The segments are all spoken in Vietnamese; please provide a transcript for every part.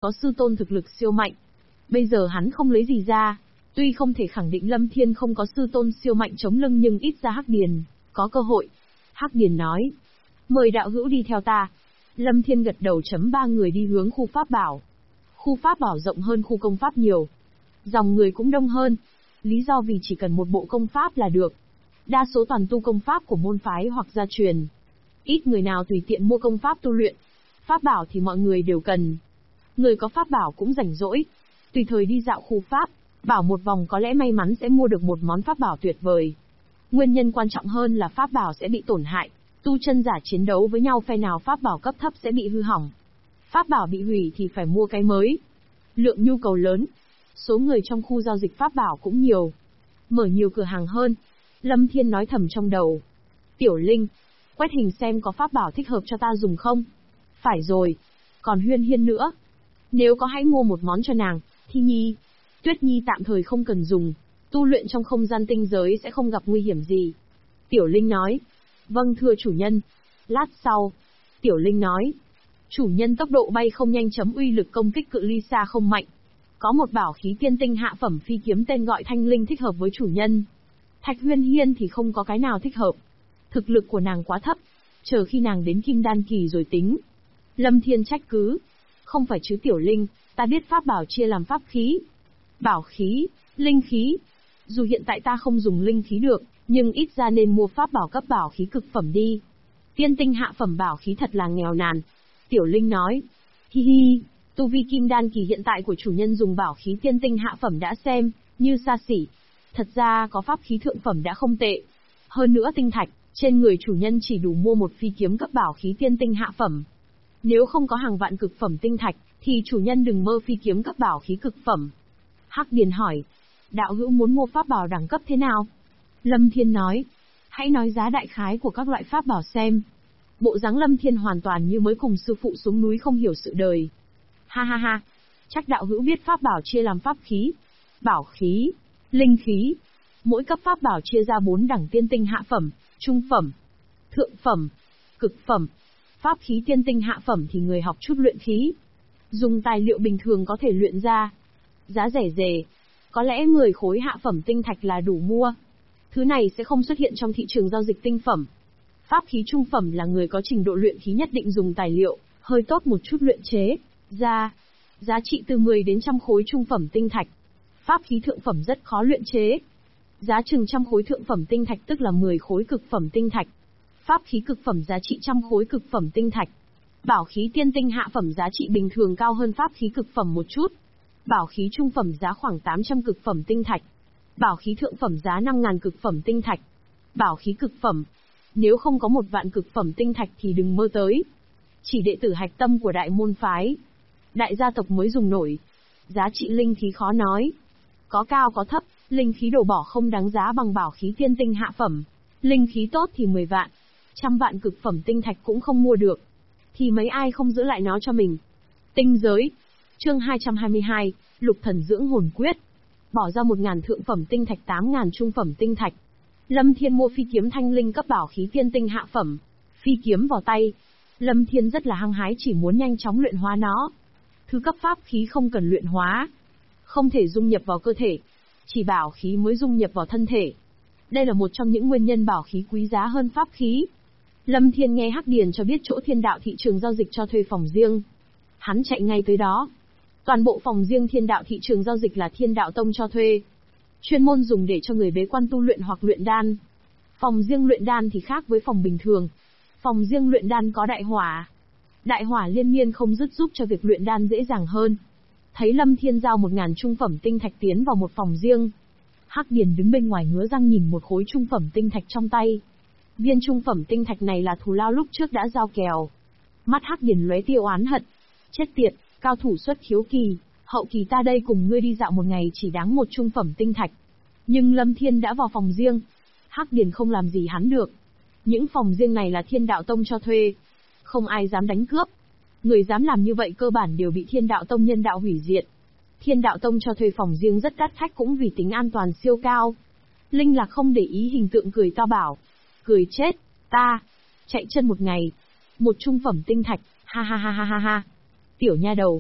có sư tôn thực lực siêu mạnh. Bây giờ hắn không lấy gì ra. Tuy không thể khẳng định Lâm Thiên không có sư tôn siêu mạnh chống lưng nhưng ít ra Hắc Điền có cơ hội. Hắc Điền nói, mời đạo hữu đi theo ta. Lâm Thiên gật đầu. Ba người đi hướng khu pháp bảo. Khu pháp bảo rộng hơn khu công pháp nhiều. Dòng người cũng đông hơn. Lý do vì chỉ cần một bộ công pháp là được. Đa số toàn tu công pháp của môn phái hoặc gia truyền. Ít người nào tùy tiện mua công pháp tu luyện. Pháp bảo thì mọi người đều cần. Người có pháp bảo cũng rảnh rỗi. Tùy thời đi dạo khu pháp bảo một vòng có lẽ may mắn sẽ mua được một món pháp bảo tuyệt vời. Nguyên nhân quan trọng hơn là pháp bảo sẽ bị tổn hại. Tu chân giả chiến đấu với nhau phe nào pháp bảo cấp thấp sẽ bị hư hỏng. Pháp bảo bị hủy thì phải mua cái mới. Lượng nhu cầu lớn. Số người trong khu giao dịch pháp bảo cũng nhiều. Mở nhiều cửa hàng hơn. Lâm Thiên nói thầm trong đầu. Tiểu Linh, quét hình xem có pháp bảo thích hợp cho ta dùng không? Phải rồi. Còn Huyên Hiên nữa. Nếu có hãy mua một món cho nàng. Thi Nhi. Tuyết Nhi tạm thời không cần dùng. Tu luyện trong không gian tinh giới sẽ không gặp nguy hiểm gì. Tiểu Linh nói. Vâng thưa chủ nhân. Lát sau. Tiểu Linh nói. Chủ nhân tốc độ bay không nhanh. Uy lực công kích cự ly xa không mạnh. Có một bảo khí tiên tinh hạ phẩm phi kiếm tên gọi Thanh Linh thích hợp với chủ nhân. Thạch Huyên Hiên thì không có cái nào thích hợp. Thực lực của nàng quá thấp. Chờ khi nàng đến Kim Đan kỳ rồi tính. Lâm Thiên trách cứ. Không phải chứ Tiểu Linh, ta biết pháp bảo chia làm pháp khí, bảo khí, linh khí. Dù hiện tại ta không dùng linh khí được, nhưng ít ra nên mua pháp bảo cấp bảo khí cực phẩm đi. Tiên tinh hạ phẩm bảo khí thật là nghèo nàn. Tiểu Linh nói. Hi hi, tu vi Kim Đan kỳ hiện tại của chủ nhân dùng bảo khí tiên tinh hạ phẩm đã xem như xa xỉ. Thật ra có pháp khí thượng phẩm đã không tệ. Hơn nữa tinh thạch, trên người chủ nhân chỉ đủ mua một phi kiếm cấp bảo khí tiên tinh hạ phẩm. Nếu không có hàng vạn cực phẩm tinh thạch, thì chủ nhân đừng mơ phi kiếm cấp bảo khí cực phẩm. Hắc Điền hỏi, đạo hữu muốn mua pháp bảo đẳng cấp thế nào? Lâm Thiên nói, hãy nói giá đại khái của các loại pháp bảo xem. Bộ dáng Lâm Thiên hoàn toàn như mới cùng sư phụ xuống núi không hiểu sự đời. Ha ha ha, chắc đạo hữu biết pháp bảo chia làm pháp khí, bảo khí, linh khí. Mỗi cấp pháp bảo chia ra 4 đẳng: tiên tinh hạ phẩm, trung phẩm, thượng phẩm, cực phẩm. Pháp khí tiên tinh hạ phẩm thì người học chút luyện khí. Dùng tài liệu bình thường có thể luyện ra. Giá rẻ rề. Có lẽ 10 khối hạ phẩm tinh thạch là đủ mua. Thứ này sẽ không xuất hiện trong thị trường giao dịch tinh phẩm. Pháp khí trung phẩm là người có trình độ luyện khí nhất định dùng tài liệu hơi tốt một chút luyện chế ra. Giá trị từ 10 đến trăm khối trung phẩm tinh thạch. Pháp khí thượng phẩm rất khó luyện chế. Giá chừng trăm khối thượng phẩm tinh thạch tức là 10 khối cực phẩm tinh thạch. Pháp khí cực phẩm giá trị trăm khối cực phẩm tinh thạch. Bảo khí tiên tinh hạ phẩm giá trị bình thường cao hơn pháp khí cực phẩm một chút. Bảo khí trung phẩm giá khoảng 800 cực phẩm tinh thạch. Bảo khí thượng phẩm giá 5.000 cực phẩm tinh thạch. Bảo khí cực phẩm, nếu không có 1 vạn cực phẩm tinh thạch thì đừng mơ tới. Chỉ đệ tử hạch tâm của đại môn phái, đại gia tộc mới dùng nổi. Giá trị linh khí khó nói. Có cao có thấp, linh khí đổ bỏ không đáng giá bằng bảo khí tiên tinh hạ phẩm. Linh khí tốt thì 10 vạn, 100 vạn cực phẩm tinh thạch cũng không mua được. Thì mấy ai không giữ lại nó cho mình. Tinh giới. Chương 222, Lục Thần Dưỡng Hồn Quyết. Bỏ ra 1.000 thượng phẩm tinh thạch, 8.000 trung phẩm tinh thạch. Lâm Thiên mua phi kiếm Thanh Linh cấp bảo khí tiên tinh hạ phẩm. Phi kiếm vào tay. Lâm Thiên rất là hăng hái chỉ muốn nhanh chóng luyện hóa nó. Thứ cấp pháp khí không cần luyện hóa. Không thể dung nhập vào cơ thể. Chỉ bảo khí mới dung nhập vào thân thể. Đây là một trong những nguyên nhân bảo khí quý giá hơn pháp khí. Lâm Thiên nghe Hắc Điền cho biết chỗ Thiên Đạo thị trường giao dịch cho thuê phòng riêng. Hắn chạy ngay tới đó. Toàn bộ phòng riêng Thiên Đạo thị trường giao dịch là Thiên Đạo Tông cho thuê. Chuyên môn dùng để cho người bế quan tu luyện hoặc luyện đan. Phòng riêng luyện đan thì khác với phòng bình thường. Phòng riêng luyện đan có đại hỏa. Đại hỏa liên miên không dứt giúp cho việc luyện đan dễ dàng hơn. Thấy Lâm Thiên giao 1.000 trung phẩm tinh thạch tiến vào một phòng riêng. Hắc Điền đứng bên ngoài ngứa răng nhìn một khối trung phẩm tinh thạch trong tay. Viên trung phẩm tinh thạch này là thù lao lúc trước đã giao kèo. Mắt Hắc Điền lóe tia oán hận. Chết tiệt, cao thủ xuất khiếu kỳ, hậu kỳ ta đây cùng ngươi đi dạo một ngày chỉ đáng 1 trung phẩm tinh thạch. Nhưng Lâm Thiên đã vào phòng riêng. Hắc Điền không làm gì hắn được. Những phòng riêng này là Thiên Đạo Tông cho thuê. Không ai dám đánh cướp. Người dám làm như vậy cơ bản đều bị Thiên Đạo Tông nhân đạo hủy diệt. Thiên Đạo Tông cho thuê phòng riêng rất đắt khách cũng vì tính an toàn siêu cao. Linh Lạc không để ý hình tượng cười to bảo. Cười chết, ta. Chạy chân một ngày. 1 trung phẩm tinh thạch, ha ha ha ha ha ha. Tiểu nha đầu.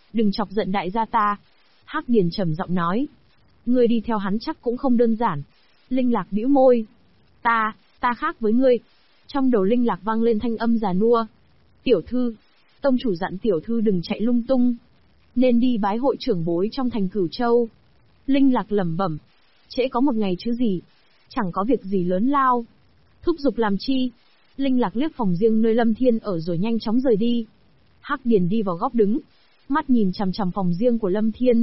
Đừng chọc giận đại gia ta. Hắc Điền trầm giọng nói. Ngươi đi theo hắn chắc cũng không đơn giản. Linh Lạc bĩu môi. Ta khác với ngươi. Trong đầu Linh Lạc vang lên thanh âm già nua. Tiểu thư, tông chủ dặn tiểu thư đừng chạy lung tung. Nên đi bái hội trưởng bối trong thành Cửu Châu. Linh Lạc lẩm bẩm. Trễ có một ngày chứ gì. Chẳng có việc gì lớn lao. Thúc giục làm chi. Linh Lạc liếc phòng riêng nơi Lâm Thiên ở rồi nhanh chóng rời đi. Hắc Điền đi vào góc đứng. Mắt nhìn chằm chằm phòng riêng của Lâm Thiên.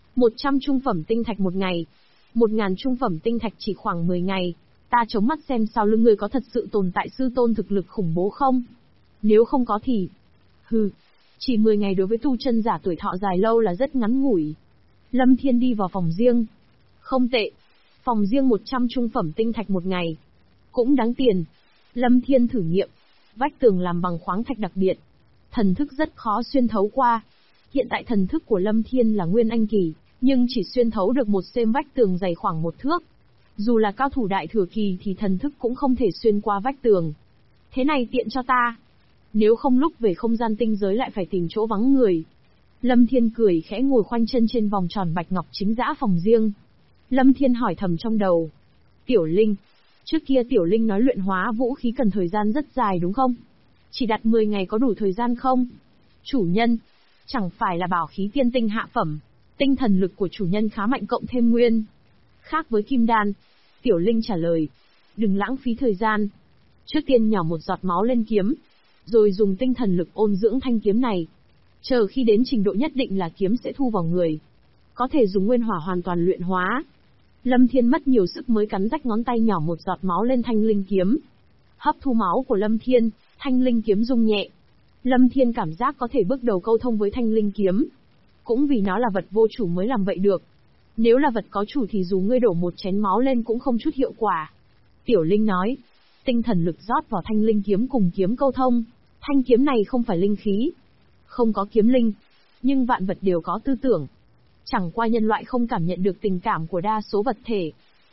100 trung phẩm tinh thạch một ngày. 1000 trung phẩm tinh thạch chỉ khoảng 10 ngày. Ta chống mắt xem sau lưng ngươi có thật sự tồn tại sư tôn thực lực khủng bố không? Nếu không có thì... Hừ, chỉ 10 ngày đối với tu chân giả tuổi thọ dài lâu là rất ngắn ngủi. Lâm Thiên đi vào phòng riêng. Không tệ. Phòng riêng 100 trung phẩm tinh thạch một ngày. Cũng đáng tiền. Lâm Thiên thử nghiệm. Vách tường làm bằng khoáng thạch đặc biệt. Thần thức rất khó xuyên thấu qua. Hiện tại thần thức của Lâm Thiên là Nguyên Anh kỳ, nhưng chỉ xuyên thấu được một cm vách tường dày khoảng 1 thước. Dù là cao thủ đại thừa kỳ thì thần thức cũng không thể xuyên qua vách tường. Thế này tiện cho ta. Nếu không lúc về không gian tinh giới lại phải tìm chỗ vắng người. Lâm Thiên cười khẽ ngồi khoanh chân trên vòng tròn bạch ngọc chính dã phòng riêng. Lâm Thiên hỏi thầm trong đầu. Tiểu Linh. Trước kia Tiểu Linh nói luyện hóa vũ khí cần thời gian rất dài đúng không? Chỉ đặt 10 ngày có đủ thời gian không? Chủ nhân. Chẳng phải là bảo khí tiên tinh hạ phẩm. Tinh thần lực của chủ nhân khá mạnh cộng thêm nguyên. Khác với kim đan. Tiểu Linh trả lời. Đừng lãng phí thời gian. Trước tiên nhỏ một giọt máu lên kiếm. Rồi dùng tinh thần lực ôn dưỡng thanh kiếm này. Chờ khi đến trình độ nhất định là kiếm sẽ thu vào người. Có thể dùng nguyên hỏa hoàn toàn luyện hóa. Lâm Thiên mất nhiều sức mới cắn rách ngón tay nhỏ một giọt máu lên thanh linh kiếm. Hấp thu máu của Lâm Thiên, thanh linh kiếm rung nhẹ. Lâm Thiên cảm giác có thể bước đầu câu thông với thanh linh kiếm. Cũng vì nó là vật vô chủ mới làm vậy được. Nếu là vật có chủ thì dù ngươi đổ một chén máu lên cũng không chút hiệu quả. Tiểu Linh nói. Tinh thần lực rót vào thanh linh kiếm cùng kiếm câu thông. Thanh kiếm này không phải linh khí. Không có kiếm linh. Nhưng vạn vật đều có tư tưởng. Chẳng qua nhân loại không cảm nhận được tình cảm của đa số vật thể.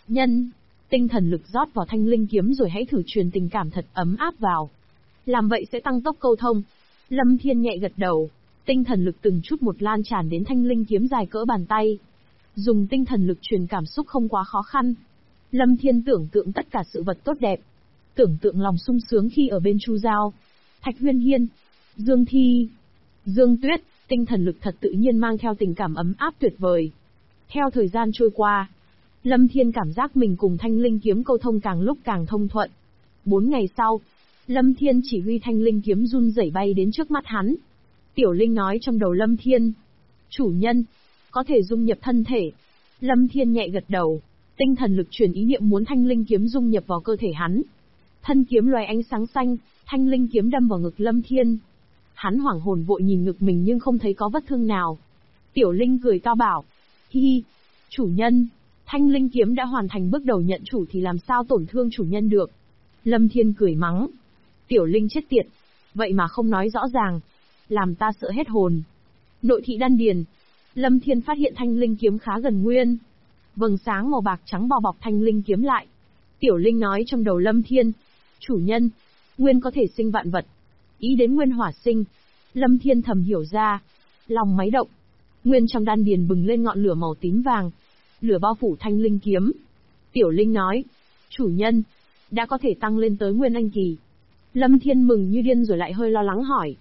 Tinh thần lực rót vào thanh linh kiếm rồi hãy thử truyền tình cảm thật ấm áp vào. Làm vậy sẽ tăng tốc câu thông. Lâm Thiên nhẹ gật đầu. Tinh thần lực từng chút một lan tràn đến thanh linh kiếm dài cỡ bàn tay. Dùng tinh thần lực truyền cảm xúc không quá khó khăn. Lâm Thiên tưởng tượng tất cả sự vật tốt đẹp. Tưởng tượng lòng sung sướng khi ở bên Chu Giao, Thạch Huyên Hiên, Dương Thi, Dương Tuyết, tinh thần lực thật tự nhiên mang theo tình cảm ấm áp tuyệt vời. Theo thời gian trôi qua, Lâm Thiên cảm giác mình cùng thanh linh kiếm câu thông càng lúc càng thông thuận. 4 ngày sau, Lâm Thiên chỉ huy thanh linh kiếm run rẩy bay đến trước mắt hắn. Tiểu Linh nói trong đầu Lâm Thiên. Chủ nhân, có thể dung nhập thân thể. Lâm Thiên nhẹ gật đầu. Tinh thần lực truyền ý niệm muốn thanh linh kiếm dung nhập vào cơ thể hắn. Thân kiếm loài ánh sáng xanh, thanh linh kiếm đâm vào ngực Lâm Thiên. Hắn hoảng hồn vội nhìn ngực mình nhưng không thấy có vết thương nào. Tiểu Linh cười to bảo. Hi hi, chủ nhân, thanh linh kiếm đã hoàn thành bước đầu nhận chủ thì làm sao tổn thương chủ nhân được. Lâm Thiên cười mắng. Tiểu Linh chết tiệt, vậy mà không nói rõ ràng. Làm ta sợ hết hồn. Nội thị đan điền. Lâm Thiên phát hiện thanh linh kiếm khá gần nguyên. Vầng sáng màu bạc trắng bao bọc thanh linh kiếm lại. Tiểu Linh nói trong đầu Lâm Thiên. Chủ nhân, nguyên có thể sinh vạn vật. Ý đến nguyên hỏa sinh. Lâm Thiên thầm hiểu ra. Lòng máy động. Nguyên trong đan điền bừng lên ngọn lửa màu tím vàng. Lửa bao phủ thanh linh kiếm. Tiểu Linh nói. Chủ nhân, đã có thể tăng lên tới Nguyên Anh kỳ. Lâm Thiên mừng như điên rồi lại hơi lo lắng hỏi.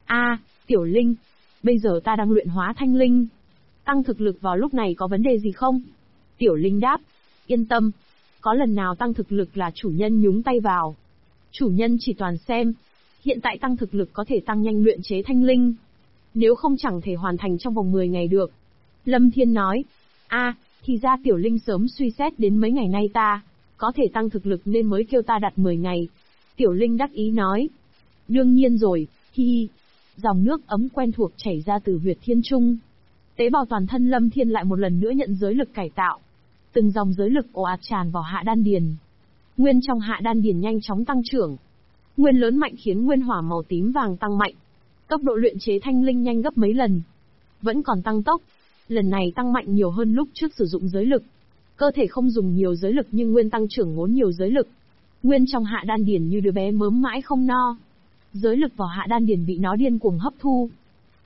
Tiểu Linh, bây giờ ta đang luyện hóa thanh linh. Tăng thực lực vào lúc này có vấn đề gì không? Tiểu Linh đáp. Yên tâm. Có lần nào tăng thực lực là chủ nhân nhúng tay vào. Chủ nhân chỉ toàn xem. Hiện tại tăng thực lực có thể tăng nhanh luyện chế thanh linh. Nếu không chẳng thể hoàn thành trong vòng 10 ngày được. Lâm Thiên nói. Thì ra Tiểu Linh sớm suy xét đến mấy ngày nay ta có thể tăng thực lực nên mới kêu ta đặt 10 ngày. Tiểu Linh đắc ý nói. Đương nhiên rồi, hi hi. Dòng nước ấm quen thuộc chảy ra từ huyệt thiên trung. Tế bào toàn thân Lâm Thiên lại một lần nữa nhận giới lực cải tạo. Từng dòng giới lực ồ ạt tràn vào hạ đan điền. Nguyên trong hạ đan điền nhanh chóng tăng trưởng. Nguyên lớn mạnh khiến nguyên hỏa màu tím vàng tăng mạnh. Tốc độ luyện chế thanh linh nhanh gấp mấy lần. Vẫn còn tăng tốc. Lần này tăng mạnh nhiều hơn lúc trước sử dụng giới lực. Cơ thể không dùng nhiều giới lực nhưng nguyên tăng trưởng ngốn nhiều giới lực. Nguyên trong hạ đan điền như đứa bé mớm mãi không no. Giới lực vào hạ đan điền bị nó điên cuồng hấp thu.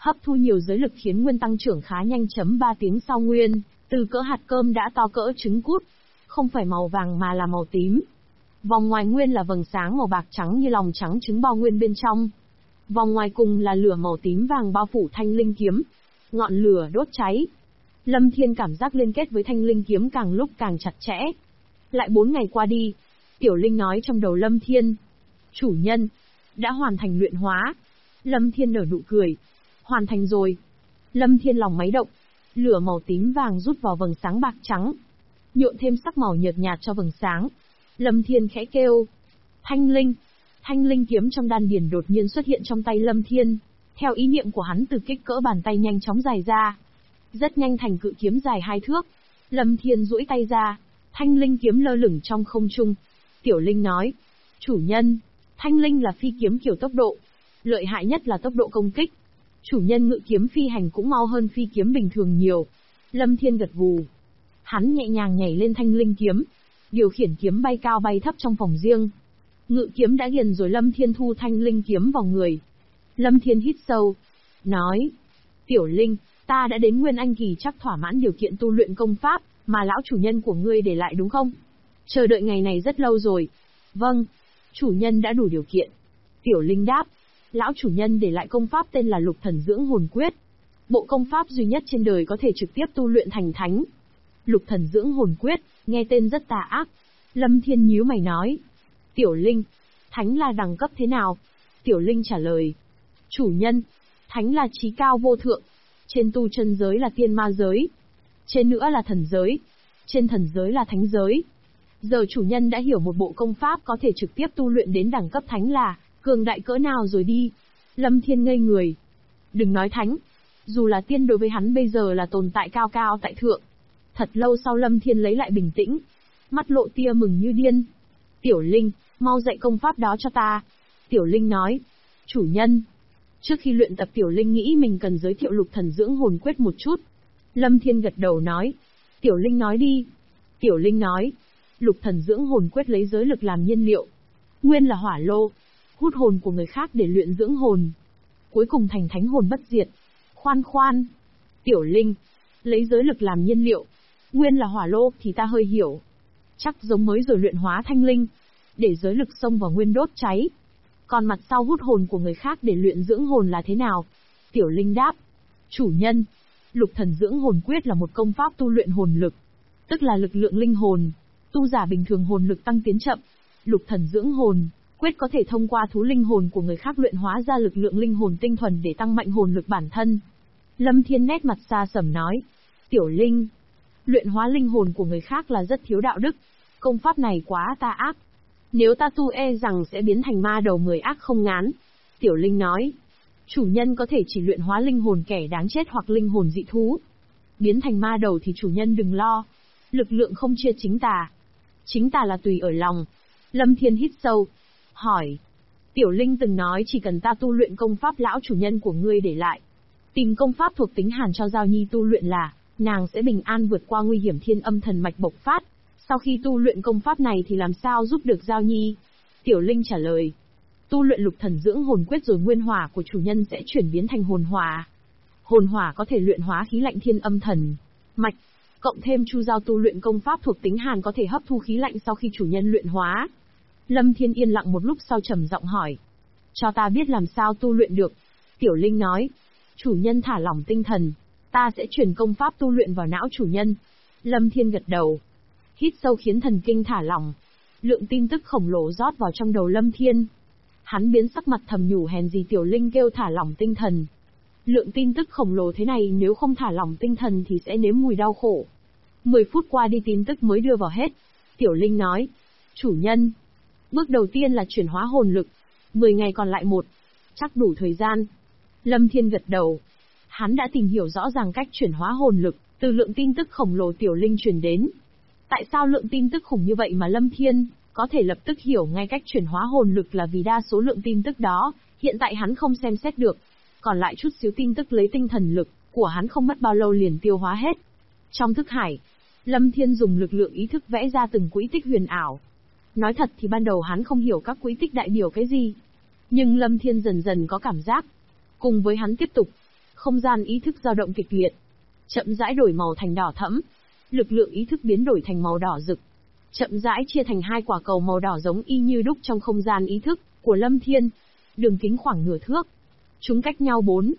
hấp thu nhiều giới lực khiến nguyên tăng trưởng khá nhanh. 3 tiếng sau nguyên, từ cỡ hạt cơm đã to cỡ trứng cút, không phải màu vàng mà là màu tím. Vòng ngoài nguyên là vầng sáng màu bạc trắng như lòng trắng trứng bao nguyên bên trong. Vòng ngoài cùng là lửa màu tím vàng bao phủ thanh linh kiếm. Ngọn lửa đốt cháy. Lâm Thiên cảm giác liên kết với thanh linh kiếm càng lúc càng chặt chẽ. Lại 4 ngày qua đi, Tiểu Linh nói trong đầu Lâm Thiên. Chủ nhân, đã hoàn thành luyện hóa. Lâm Thiên nở nụ cười. Hoàn thành rồi. Lâm Thiên lòng máy động. Lửa màu tím vàng rút vào vầng sáng bạc trắng, nhuộm thêm sắc màu nhợt nhạt cho vầng sáng. Lâm Thiên khẽ kêu. Thanh linh. Thanh linh kiếm trong đan điền đột nhiên xuất hiện trong tay Lâm Thiên. Theo ý niệm của hắn, từ kích cỡ bàn tay nhanh chóng dài ra. Rất nhanh thành cự kiếm dài 2 thước. Lâm Thiên duỗi tay ra. Thanh linh kiếm lơ lửng trong không trung. Tiểu Linh nói. Chủ nhân, thanh linh là phi kiếm kiểu tốc độ. Lợi hại nhất là tốc độ công kích. Chủ nhân ngự kiếm phi hành cũng mau hơn phi kiếm bình thường nhiều. Lâm Thiên gật gù. Hắn nhẹ nhàng nhảy lên thanh linh kiếm, điều khiển kiếm bay cao bay thấp trong phòng riêng. Ngự kiếm đã ghiền rồi, Lâm Thiên thu thanh linh kiếm vào người. Lâm Thiên hít sâu, nói. Tiểu Linh, ta đã đến Nguyên Anh kỳ, chắc thỏa mãn điều kiện tu luyện công pháp mà lão chủ nhân của ngươi để lại đúng không? Chờ đợi ngày này rất lâu rồi. Vâng, chủ nhân đã đủ điều kiện. Tiểu Linh đáp. Lão chủ nhân để lại công pháp tên là Lục Thần Dưỡng Hồn Quyết. Bộ công pháp duy nhất trên đời có thể trực tiếp tu luyện thành thánh. Lục Thần Dưỡng Hồn Quyết, nghe tên rất tà ác. Lâm Thiên nhíu mày nói. Tiểu Linh, thánh là đẳng cấp thế nào? Tiểu Linh trả lời. Chủ nhân, thánh là chí cao vô thượng. Trên tu chân giới là tiên ma giới. Trên nữa là thần giới. Trên thần giới là thánh giới. Giờ chủ nhân đã hiểu một bộ công pháp có thể trực tiếp tu luyện đến đẳng cấp thánh là cường đại cỡ nào rồi đi. Lâm Thiên ngây người. Đừng nói thánh, dù là tiên đối với hắn bây giờ là tồn tại cao cao tại thượng. Thật lâu sau Lâm Thiên lấy lại bình tĩnh, mắt lộ tia mừng như điên. Tiểu Linh, mau dạy công pháp đó cho ta. Tiểu Linh nói. Chủ nhân. Trước khi luyện tập, Tiểu Linh nghĩ mình cần giới thiệu Lục Thần Dưỡng Hồn Quyết một chút. Lâm Thiên gật đầu nói. Tiểu Linh nói đi. Tiểu Linh nói. Lục Thần Dưỡng Hồn Quyết lấy giới lực làm nhiên liệu. Nguyên là hỏa lô, hút hồn của người khác để luyện dưỡng hồn, cuối cùng thành thánh hồn bất diệt. Khoan. Tiểu Linh, lấy giới lực làm nhiên liệu, nguyên là hỏa lô thì ta hơi hiểu. Chắc giống mới rồi luyện hóa thanh linh, để giới lực xông vào nguyên đốt cháy. Còn mặt sau hút hồn của người khác để luyện dưỡng hồn là thế nào? Tiểu Linh đáp. Chủ nhân, Lục Thần Dưỡng Hồn Quyết là một công pháp tu luyện hồn lực, tức là lực lượng linh hồn. Tu giả bình thường hồn lực tăng tiến chậm. Lục Thần Dưỡng Hồn Quyết có thể thông qua thú linh hồn của người khác luyện hóa ra lực lượng linh hồn tinh thuần để tăng mạnh hồn lực bản thân. Lâm Thiên nét mặt xa sầm nói. Tiểu Linh, luyện hóa linh hồn của người khác là rất thiếu đạo đức. Công pháp này quá tà ác. Nếu ta tu e rằng sẽ biến thành ma đầu 10 ác không ngán. Tiểu Linh nói. Chủ nhân có thể chỉ luyện hóa linh hồn kẻ đáng chết hoặc linh hồn dị thú. Biến thành ma đầu thì chủ nhân đừng lo. Lực lượng không chia chính tà. Chính tà là tùy ở lòng. Lâm Thiên hít sâu, hỏi. Tiểu Linh từng nói chỉ cần ta tu luyện công pháp lão chủ nhân của ngươi để lại, tìm công pháp thuộc tính hàn cho Giao Nhi tu luyện là, nàng sẽ bình an vượt qua nguy hiểm thiên âm thần mạch bộc phát. Sau khi tu luyện công pháp này thì làm sao giúp được Giao Nhi? Tiểu Linh trả lời. Tu luyện Lục Thần Dưỡng Hồn Quyết rồi nguyên hỏa của chủ nhân sẽ chuyển biến thành hồn hỏa. Hồn hỏa có thể luyện hóa khí lạnh thiên âm thần mạch. Cộng thêm Chu Giao tu luyện công pháp thuộc tính hàn có thể hấp thu khí lạnh sau khi chủ nhân luyện hóa. Lâm Thiên yên lặng một lúc sau trầm giọng hỏi. Cho ta biết làm sao tu luyện được. Tiểu Linh nói. Chủ nhân thả lỏng tinh thần, ta sẽ truyền công pháp tu luyện vào não chủ nhân. Lâm Thiên gật đầu. Hít sâu khiến thần kinh thả lỏng. Lượng tin tức khổng lồ rót vào trong đầu Lâm Thiên. Hắn biến sắc mặt thầm nhủ hèn gì Tiểu Linh kêu thả lỏng tinh thần. Lượng tin tức khổng lồ thế này nếu không thả lỏng tinh thần thì sẽ nếm mùi đau khổ. 10 phút qua đi tin tức mới đưa vào hết. Tiểu Linh nói. Chủ nhân, bước đầu tiên là chuyển hóa hồn lực. 10 ngày còn lại chắc đủ thời gian. Lâm Thiên gật đầu. Hắn đã tìm hiểu rõ ràng cách chuyển hóa hồn lực, từ lượng tin tức khổng lồ Tiểu Linh truyền đến. Tại sao lượng tin tức khủng như vậy mà Lâm Thiên có thể lập tức hiểu ngay cách chuyển hóa hồn lực là vì đa số lượng tin tức đó, hiện tại hắn không xem xét được. Còn lại chút xíu tin tức lấy tinh thần lực của hắn không mất bao lâu liền tiêu hóa hết. Trong thức hải, Lâm Thiên dùng lực lượng ý thức vẽ ra từng quỹ tích huyền ảo. Nói thật thì ban đầu hắn không hiểu các quỹ tích đại biểu cái gì. Nhưng Lâm Thiên dần dần có cảm giác. Cùng với hắn tiếp tục, Không gian ý thức dao động kịch liệt, chậm rãi đổi màu thành đỏ thẫm. Lực lượng ý thức biến đổi thành màu đỏ rực, chậm rãi chia thành hai quả cầu màu đỏ giống y như đúc trong không gian ý thức của Lâm Thiên. Đường kính khoảng nửa thước. Chúng cách nhau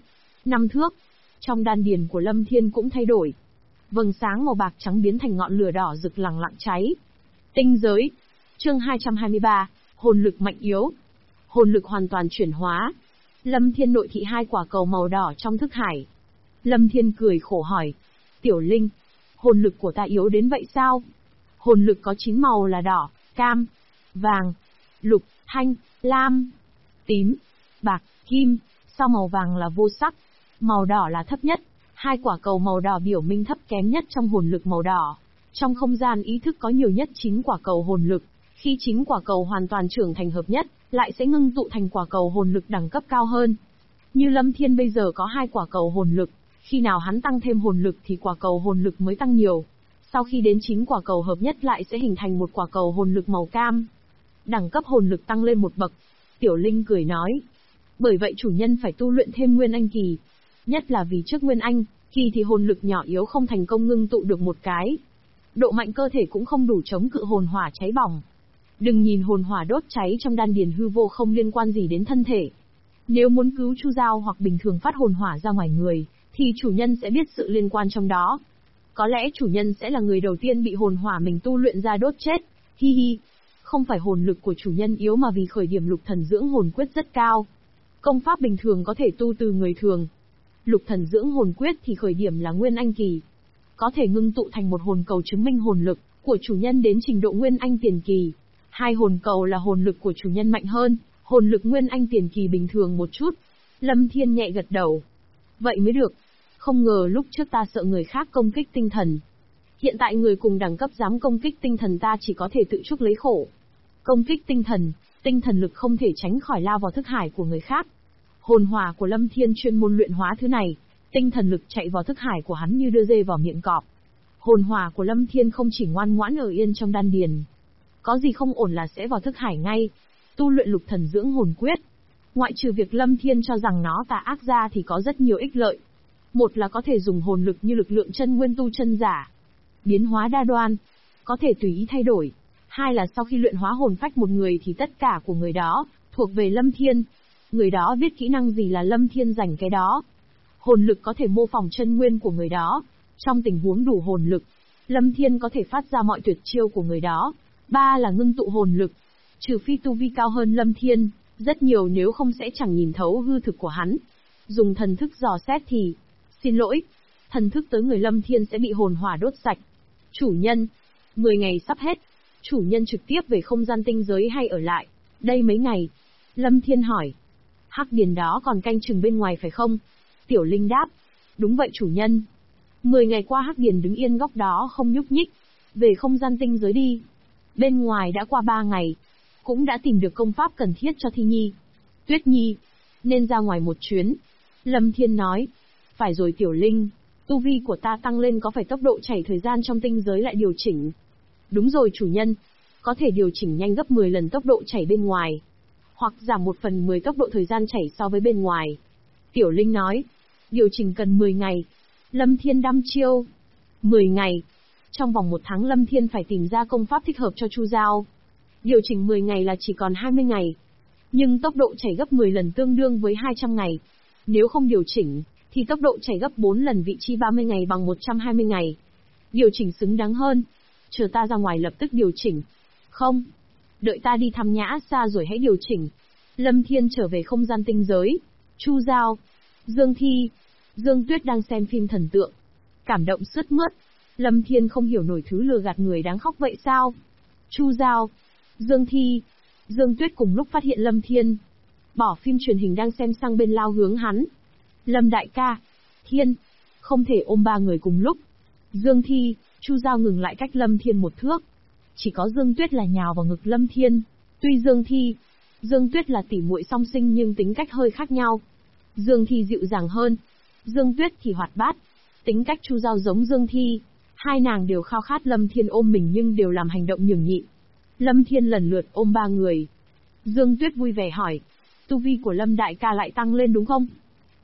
4-5 thước. Trong đan điền của Lâm Thiên cũng thay đổi. Vầng sáng màu bạc trắng biến thành ngọn lửa đỏ rực lẳng lặng cháy. Tinh giới. Chương 223, hồn lực mạnh yếu. Hồn lực hoàn toàn chuyển hóa. Lâm Thiên nội thị hai quả cầu màu đỏ trong thức hải. Lâm Thiên cười khổ hỏi. Tiểu Linh, hồn lực của ta yếu đến vậy sao? Hồn lực có 9 màu là đỏ, cam, vàng, lục, thanh, lam, tím, bạc, kim, sau màu vàng là vô sắc, màu đỏ là thấp nhất. Hai quả cầu màu đỏ biểu minh thấp kém nhất trong hồn lực màu đỏ. Trong không gian ý thức có nhiều nhất 9 quả cầu hồn lực. Khi 9 quả cầu hoàn toàn trưởng thành hợp nhất, lại sẽ ngưng tụ thành quả cầu hồn lực đẳng cấp cao hơn. Như Lâm Thiên bây giờ có 2 quả cầu hồn lực, khi nào hắn tăng thêm hồn lực thì quả cầu hồn lực mới tăng nhiều. Sau khi đến 9 quả cầu hợp nhất lại sẽ hình thành một quả cầu hồn lực màu cam. Đẳng cấp hồn lực tăng lên một bậc. Tiểu Linh cười nói. Bởi vậy chủ nhân phải tu luyện thêm Nguyên Anh kỳ. Nhất là vì trước Nguyên Anh kỳ thì hồn lực nhỏ yếu không thành công ngưng tụ được một cái. Độ mạnh cơ thể cũng không đủ chống cự hồn hỏa cháy bỏng. Đừng nhìn hồn hỏa đốt cháy trong đan điền hư vô không liên quan gì đến thân thể. Nếu muốn cứu Chu Giao hoặc bình thường phát hồn hỏa ra ngoài người, thì chủ nhân sẽ biết sự liên quan trong đó. Có lẽ chủ nhân sẽ là người đầu tiên bị hồn hỏa mình tu luyện ra đốt chết. Hi hi. Không phải hồn lực của chủ nhân yếu mà vì khởi điểm lục thần dưỡng hồn quyết rất cao. Công pháp bình thường có thể tu từ người thường. Lục thần dưỡng hồn quyết thì khởi điểm là Nguyên Anh kỳ. Có thể ngưng tụ thành một hồn cầu chứng minh hồn lực của chủ nhân đến trình độ Nguyên Anh tiền kỳ. Hai hồn cầu là hồn lực của chủ nhân mạnh hơn, hồn lực Nguyên Anh tiền kỳ bình thường một chút. Lâm Thiên nhẹ gật đầu. Vậy mới được. Không ngờ lúc trước ta sợ người khác công kích tinh thần. Hiện tại người cùng đẳng cấp dám công kích tinh thần ta chỉ có thể tự chuốc lấy khổ. Công kích tinh thần lực không thể tránh khỏi lao vào thức hải của người khác. Hồn hỏa của Lâm Thiên chuyên môn luyện hóa thứ này, tinh thần lực chạy vào thức hải của hắn như đưa dê vào miệng cọp. Hồn hỏa của Lâm Thiên không chỉ ngoan ngoãn ở yên trong đan điền, có gì không ổn là sẽ vào thức hải ngay. Tu luyện lục thần dưỡng hồn quyết, ngoại trừ việc Lâm Thiên cho rằng nó tà ác ra thì có rất nhiều ích lợi. Một là có thể dùng hồn lực như lực lượng chân nguyên tu chân giả, biến hóa đa đoan, có thể tùy ý thay đổi. Hai là sau khi luyện hóa hồn phách một người thì tất cả của người đó thuộc về Lâm Thiên. Người đó biết kỹ năng gì là Lâm Thiên dành cái đó. Hồn lực có thể mô phỏng chân nguyên của người đó. Trong tình huống đủ hồn lực, Lâm Thiên có thể phát ra mọi tuyệt chiêu của người đó. Ba là ngưng tụ hồn lực. Trừ phi tu vi cao hơn Lâm Thiên, rất nhiều nếu không sẽ chẳng nhìn thấu hư thực của hắn. Dùng thần thức dò xét thì, xin lỗi, thần thức tới người Lâm Thiên sẽ bị hồn hỏa đốt sạch. Chủ nhân, 10 ngày sắp hết. Chủ nhân trực tiếp về không gian tinh giới hay ở lại đây mấy ngày? Lâm Thiên hỏi. Hắc điền đó còn canh chừng bên ngoài phải không? Tiểu Linh đáp. Đúng vậy chủ nhân. 10 ngày qua Hắc điền đứng yên góc đó không nhúc nhích. Về không gian tinh giới đi. Bên ngoài đã qua 3 ngày. Cũng đã tìm được công pháp cần thiết cho Thi Nhi. Tuyết Nhi, nên ra ngoài một chuyến. Lâm Thiên nói. Phải rồi Tiểu Linh, tu vi của ta tăng lên có phải tốc độ chảy thời gian trong tinh giới lại điều chỉnh? Đúng rồi chủ nhân, có thể điều chỉnh nhanh gấp 10 lần tốc độ chảy bên ngoài, hoặc giảm 1/10 tốc độ thời gian chảy so với bên ngoài. Tiểu Linh nói, điều chỉnh cần 10 ngày. Lâm Thiên đăm chiêu. 10 ngày. Trong vòng 1 tháng Lâm Thiên phải tìm ra công pháp thích hợp cho Chu Giao. Điều chỉnh 10 ngày là chỉ còn 20 ngày. Nhưng tốc độ chảy gấp 10 lần tương đương với 200 ngày. Nếu không điều chỉnh, thì tốc độ chảy gấp 4 lần vị trí 30 ngày bằng 120 ngày. Điều chỉnh xứng đáng hơn. Chờ ta ra ngoài lập tức điều chỉnh. Không. Đợi ta đi thăm Nhã Sa rồi hãy điều chỉnh. Lâm Thiên trở về không gian tinh giới. Chu Giao, Dương Thi, Dương Tuyết đang xem phim thần tượng. Cảm động sướt mướt. Lâm Thiên không hiểu nổi thứ lừa gạt người đáng khóc vậy sao? Chu Giao, Dương Thi, Dương Tuyết cùng lúc phát hiện Lâm Thiên bỏ phim truyền hình đang xem sang bên lao hướng hắn. Lâm đại ca, Thiên, không thể ôm 3 người cùng lúc. Dương Thi, Chu Giao ngừng lại cách Lâm Thiên 1 thước. Chỉ có Dương Tuyết là nhào vào ngực Lâm Thiên. Tuy Dương Thi, Dương Tuyết là tỷ muội song sinh nhưng tính cách hơi khác nhau. Dương Thi dịu dàng hơn, Dương Tuyết thì hoạt bát. Tính cách Chu Giao giống Dương Thi. Hai nàng đều khao khát Lâm Thiên ôm mình nhưng đều làm hành động nhường nhịn. Lâm Thiên lần lượt ôm 3 người. Dương Tuyết vui vẻ hỏi, tu vi của Lâm đại ca lại tăng lên đúng không?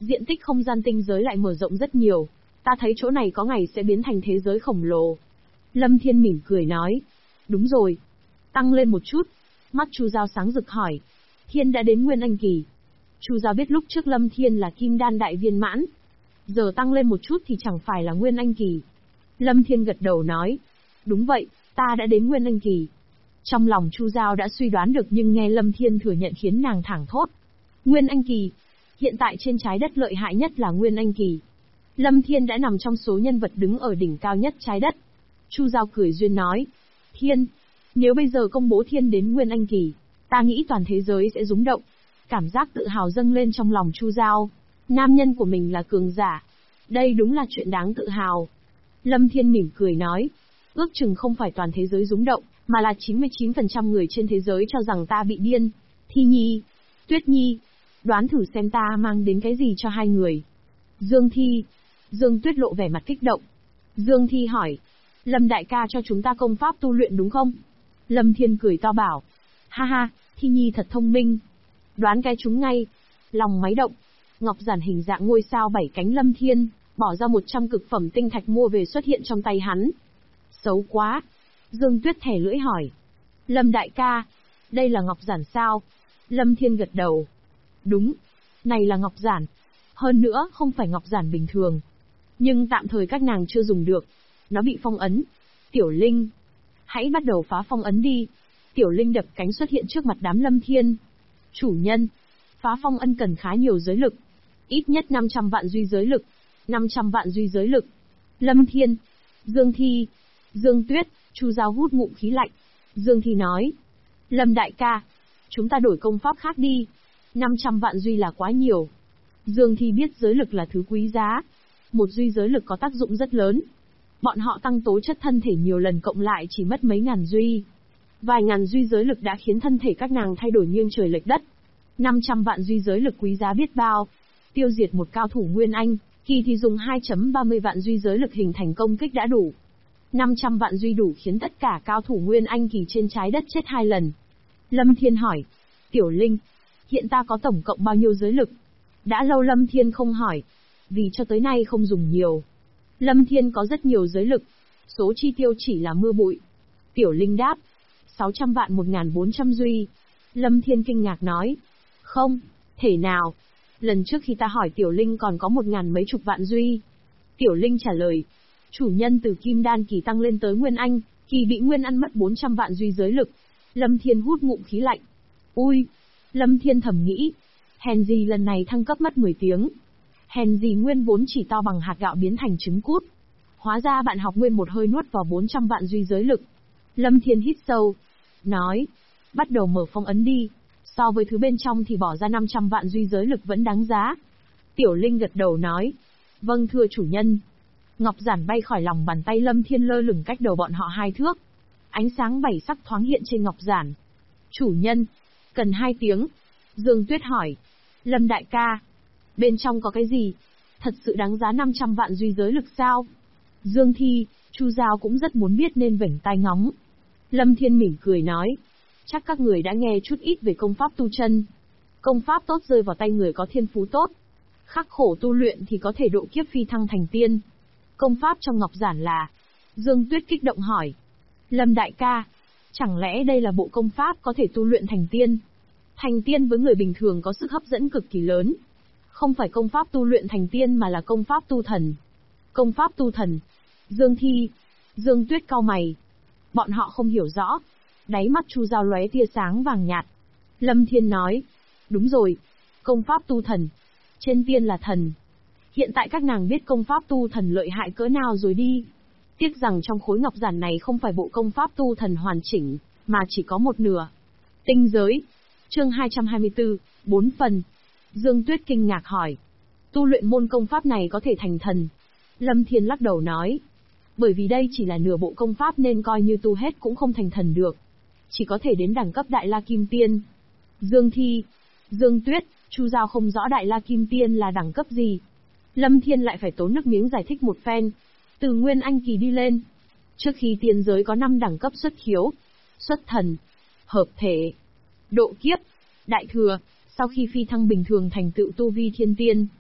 diện tích không gian tinh giới lại mở rộng rất nhiều. Ta thấy chỗ này có ngày sẽ biến thành thế giới khổng lồ. Lâm Thiên mỉm cười nói. Đúng rồi. Tăng lên một chút. Mắt Chu Giao sáng rực hỏi. Thiên đã đến Nguyên Anh Kỳ. Chu Giao biết lúc trước Lâm Thiên là Kim Đan đại viên mãn. Giờ tăng lên một chút thì chẳng phải là Nguyên Anh Kỳ. Lâm Thiên gật đầu nói. Đúng vậy, ta đã đến Nguyên Anh Kỳ. Trong lòng Chu Giao đã suy đoán được nhưng nghe Lâm Thiên thừa nhận khiến nàng thảng thốt. Nguyên Anh Kỳ. Hiện tại trên trái đất lợi hại nhất là Nguyên Anh Kỳ. Lâm Thiên đã nằm trong số nhân vật đứng ở đỉnh cao nhất trái đất. Chu Giao cười duyên nói. Thiên, nếu bây giờ công bố Thiên đến Nguyên Anh Kỳ, ta nghĩ toàn thế giới sẽ rúng động. Cảm giác tự hào dâng lên trong lòng Chu Giao. Nam nhân của mình là cường giả. Đây đúng là chuyện đáng tự hào. Lâm Thiên mỉm cười nói. Ước chừng không phải toàn thế giới rúng động, mà là 99% người trên thế giới cho rằng ta bị điên. Thi Nhi, Tuyết Nhi, đoán thử xem ta mang đến cái gì cho hai người. Dương Thi. Dương Tuyết lộ vẻ mặt kích động. Dương Thi hỏi. Lâm đại ca cho chúng ta công pháp tu luyện đúng không? Lâm Thiên cười to bảo. Ha ha, Thi Nhi thật thông minh. Đoán cái chúng ngay. Lòng máy động. Ngọc giản hình dạng ngôi sao 7 cánh Lâm Thiên, bỏ ra 100 cực phẩm tinh thạch mua về xuất hiện trong tay hắn. Xấu quá. Dương Tuyết thẻ lưỡi hỏi. Lâm đại ca, đây là ngọc giản sao? Lâm Thiên gật đầu. Đúng, này là ngọc giản. Hơn nữa, không phải ngọc giản bình thường. Nhưng tạm thời các nàng chưa dùng được. Nó bị phong ấn. Tiểu Linh, hãy bắt đầu phá phong ấn đi. Tiểu Linh đập cánh xuất hiện trước mặt đám Lâm Thiên. Chủ nhân, phá phong ấn cần khá nhiều giới lực. Ít nhất 500 vạn duy giới lực. 500 vạn duy giới lực. Lâm Thiên, Dương Thi, Dương Tuyết, Chu Giao hút ngụm khí lạnh. Dương Thi nói. Lâm đại ca, chúng ta đổi công pháp khác đi. 500 vạn duy là quá nhiều. Dương Thi biết giới lực là thứ quý giá. Một duy giới lực có tác dụng rất lớn. Bọn họ tăng tố chất thân thể nhiều lần cộng lại chỉ mất mấy ngàn duy. Vài ngàn duy giới lực đã khiến thân thể các nàng thay đổi nghiêng trời lệch đất. 500 vạn duy giới lực quý giá biết bao. Tiêu diệt một cao thủ Nguyên Anh, kỳ thì dùng 2.30 vạn duy giới lực hình thành công kích đã đủ. 500 vạn duy đủ khiến tất cả cao thủ Nguyên Anh kỳ trên trái đất chết 2 lần. Lâm Thiên hỏi. Tiểu Linh, hiện ta có tổng cộng bao nhiêu giới lực? Đã lâu Lâm Thiên không hỏi. Vì cho tới nay không dùng nhiều. Lâm Thiên có rất nhiều giới lực. Số chi tiêu chỉ là mưa bụi. Tiểu Linh đáp. 600 vạn 1400 duy. Lâm Thiên kinh ngạc nói. Không, thể nào. Lần trước khi ta hỏi Tiểu Linh còn có 1000 mấy chục vạn duy. Tiểu Linh trả lời. Chủ nhân từ Kim Đan kỳ tăng lên tới Nguyên Anh, kỳ bị Nguyên Anh mất 400 vạn duy giới lực. Lâm Thiên hút ngụm khí lạnh. Ui! Lâm Thiên thầm nghĩ. Hèn gì lần này thăng cấp mất 10 tiếng. Hèn gì nguyên vốn chỉ to bằng hạt gạo biến thành trứng cút. Hóa ra bạn học nguyên một hơi nuốt vào 400 vạn duy giới lực. Lâm Thiên hít sâu. Nói. Bắt đầu mở phong ấn đi. So với thứ bên trong thì bỏ ra 500 vạn duy giới lực vẫn đáng giá. Tiểu Linh gật đầu nói. Vâng thưa chủ nhân. Ngọc giản bay khỏi lòng bàn tay Lâm Thiên lơ lửng cách đầu bọn họ 2 thước. Ánh sáng 7 sắc thoáng hiện trên ngọc giản. Chủ nhân, cần 2 tiếng. Dương Tuyết hỏi. Lâm đại ca, bên trong có cái gì? Thật sự đáng giá 500 vạn duy giới lực sao? Dương Thi, Chu Giao cũng rất muốn biết nên vểnh tai ngóng. Lâm Thiên mỉm cười nói. Chắc các người đã nghe chút ít về công pháp tu chân. Công pháp tốt rơi vào tay người có thiên phú tốt. Khắc khổ tu luyện thì có thể độ kiếp phi thăng thành tiên. Công pháp trong ngọc giản là... Dương Tuyết kích động hỏi. Lâm đại ca, chẳng lẽ đây là bộ công pháp có thể tu luyện thành tiên? Thành tiên với người bình thường có sức hấp dẫn cực kỳ lớn. Không phải công pháp tu luyện thành tiên mà là công pháp tu thần. Công pháp tu thần. Dương Thi, Dương Tuyết cau mày. Bọn họ không hiểu rõ. Đáy mắt Chu Giao lóe tia sáng vàng nhạt. Lâm Thiên nói. Đúng rồi. Công pháp tu thần. Trên tiên là thần. Hiện tại các nàng biết công pháp tu thần lợi hại cỡ nào rồi đi. Tiếc rằng trong khối ngọc giản này không phải bộ công pháp tu thần hoàn chỉnh, mà chỉ có một nửa. Tinh giới. Chương 224, 4 phần. Dương Tuyết kinh ngạc hỏi. Tu luyện môn công pháp này có thể thành thần. Lâm Thiên lắc đầu nói. Bởi vì đây chỉ là nửa bộ công pháp nên coi như tu hết cũng không thành thần được. Chỉ có thể đến đẳng cấp Đại La Kim Tiên. Dương Thi, Dương Tuyết, Chu Giao không rõ Đại La Kim Tiên là đẳng cấp gì. Lâm Thiên lại phải tốn nước miếng giải thích một phen. Từ Nguyên Anh kỳ đi lên. Trước khi tiên giới có 5 đẳng cấp xuất khiếu, xuất thần, hợp thể, độ kiếp, đại thừa, sau khi phi thăng bình thường thành tựu tu vi thiên tiên.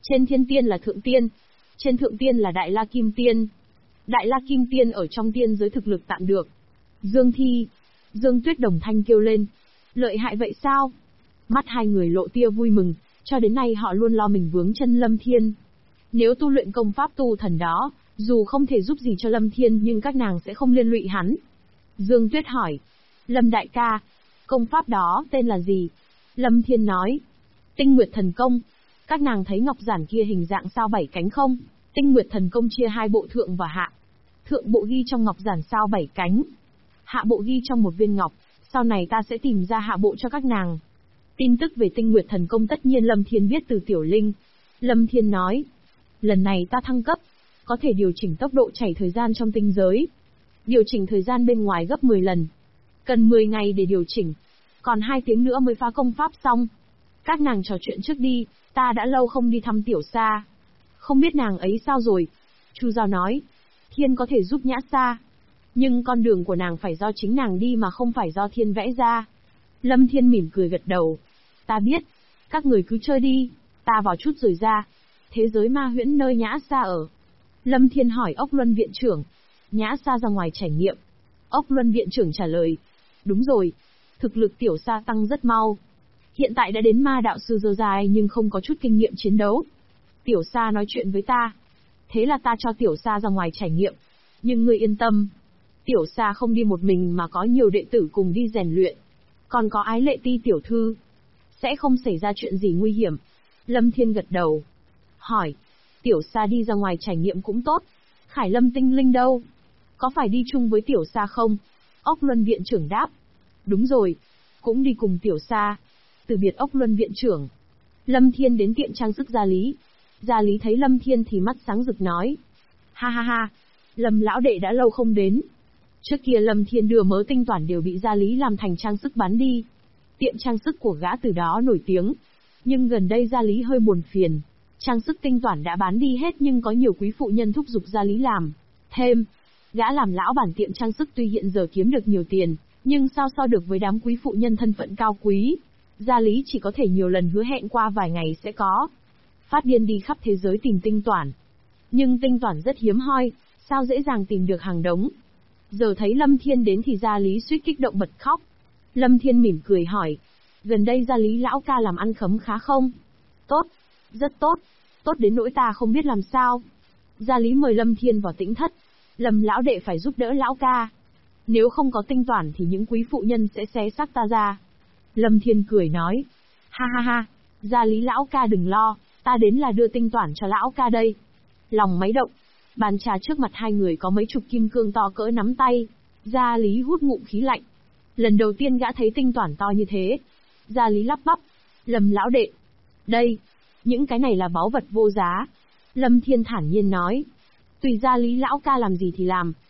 Trên thiên tiên là thượng tiên, trên thượng tiên là đại la kim tiên. Đại la kim tiên ở trong tiên giới thực lực tạm được. Dương Thi, Dương Tuyết đồng thanh kêu lên. Lợi hại vậy sao? Mắt hai người lộ tia vui mừng, cho đến nay họ luôn lo mình vướng chân Lâm Thiên. Nếu tu luyện công pháp tu thần đó, dù không thể giúp gì cho Lâm Thiên nhưng các nàng sẽ không liên lụy hắn. Dương Tuyết hỏi. Lâm đại ca, công pháp đó tên là gì? Lâm Thiên nói. Tinh Nguyệt Thần Công. Các nàng thấy ngọc giản kia hình dạng sao 7 cánh không? Tinh Nguyệt Thần Công chia 2 bộ thượng và hạ. Thượng bộ ghi trong ngọc giản sao 7 cánh. Hạ bộ ghi trong một viên ngọc, sau này ta sẽ tìm ra hạ bộ cho các nàng. Tin tức về Tinh Nguyệt Thần Công tất nhiên Lâm Thiên biết từ Tiểu Linh. Lâm Thiên nói. Lần này ta thăng cấp, có thể điều chỉnh tốc độ chảy thời gian trong tinh giới. Điều chỉnh thời gian bên ngoài gấp 10 lần. Cần 10 ngày để điều chỉnh. Còn 2 tiếng nữa mới phá công pháp xong. Các nàng trò chuyện trước đi, ta đã lâu không đi thăm Tiểu Sa. Không biết nàng ấy sao rồi? Chu Giao nói. Thiên có thể giúp Nhã Sa, nhưng con đường của nàng phải do chính nàng đi mà không phải do Thiên vẽ ra. Lâm Thiên mỉm cười gật đầu. Ta biết, các người cứ chơi đi, ta vào chút rồi ra. Thế giới ma huyễn nơi Nhã Sa ở. Lâm Thiên hỏi Ốc Luân viện trưởng. Nhã Sa ra ngoài trải nghiệm. Ốc Luân viện trưởng trả lời. Đúng rồi, thực lực Tiểu Sa tăng rất mau. Hiện tại đã đến ma đạo sư dơ dài nhưng không có chút kinh nghiệm chiến đấu. Tiểu Sa nói chuyện với ta. Thế là ta cho Tiểu Sa ra ngoài trải nghiệm. Nhưng ngươi yên tâm. Tiểu Sa không đi một mình mà có nhiều đệ tử cùng đi rèn luyện. Còn có Ái Lệ Ti tiểu thư. Sẽ không xảy ra chuyện gì nguy hiểm. Lâm Thiên gật đầu. Hỏi. Tiểu Sa đi ra ngoài trải nghiệm cũng tốt. Khải Lâm tinh linh đâu? Có phải đi chung với Tiểu Sa không? Ốc Luân viện trưởng đáp. Đúng rồi. Cũng đi cùng Tiểu Sa. Từ biệt Ốc Luân viện trưởng. Lâm Thiên đến tiệm trang sức Gia Lý. Gia Lý thấy Lâm Thiên thì mắt sáng rực nói. Ha ha ha. Lâm lão đệ đã lâu không đến. Trước kia Lâm Thiên đưa mớ tinh toản đều bị Gia Lý làm thành trang sức bán đi. Tiệm trang sức của gã từ đó nổi tiếng. Nhưng gần đây Gia Lý hơi buồn phiền. Trang sức tinh toản đã bán đi hết nhưng có nhiều quý phụ nhân thúc giục Gia Lý làm thêm. Gã làm lão bản tiệm trang sức tuy hiện giờ kiếm được nhiều tiền, nhưng sao so được với đám quý phụ nhân thân phận cao quý. Gia Lý chỉ có thể nhiều lần hứa hẹn qua vài ngày sẽ có. Phát điên đi khắp thế giới tìm tinh toản. Nhưng tinh toản rất hiếm hoi, sao dễ dàng tìm được hàng đống. Giờ thấy Lâm Thiên đến thì Gia Lý suýt kích động bật khóc. Lâm Thiên mỉm cười hỏi. Gần đây Gia Lý lão ca làm ăn khấm khá không? Tốt, rất tốt. Tốt đến nỗi ta không biết làm sao. Gia Lý mời Lâm Thiên vào tĩnh thất. Lâm lão đệ phải giúp đỡ lão ca. Nếu không có tinh toản thì những quý phụ nhân sẽ xé xác ta ra. Lâm Thiên cười nói. Ha ha ha, Gia Lý lão ca đừng lo, ta đến là đưa tinh toản cho lão ca đây. Lòng máy động. Bàn trà trước mặt hai người có mấy chục kim cương to cỡ nắm tay. Gia Lý hút ngụm khí lạnh. Lần đầu tiên gã thấy tinh toản to như thế. Gia Lý lắp bắp. Lâm lão đệ. Đây, những cái này là báu vật vô giá. Lâm Thiên thản nhiên nói. Tùy Gia Lý lão ca làm gì thì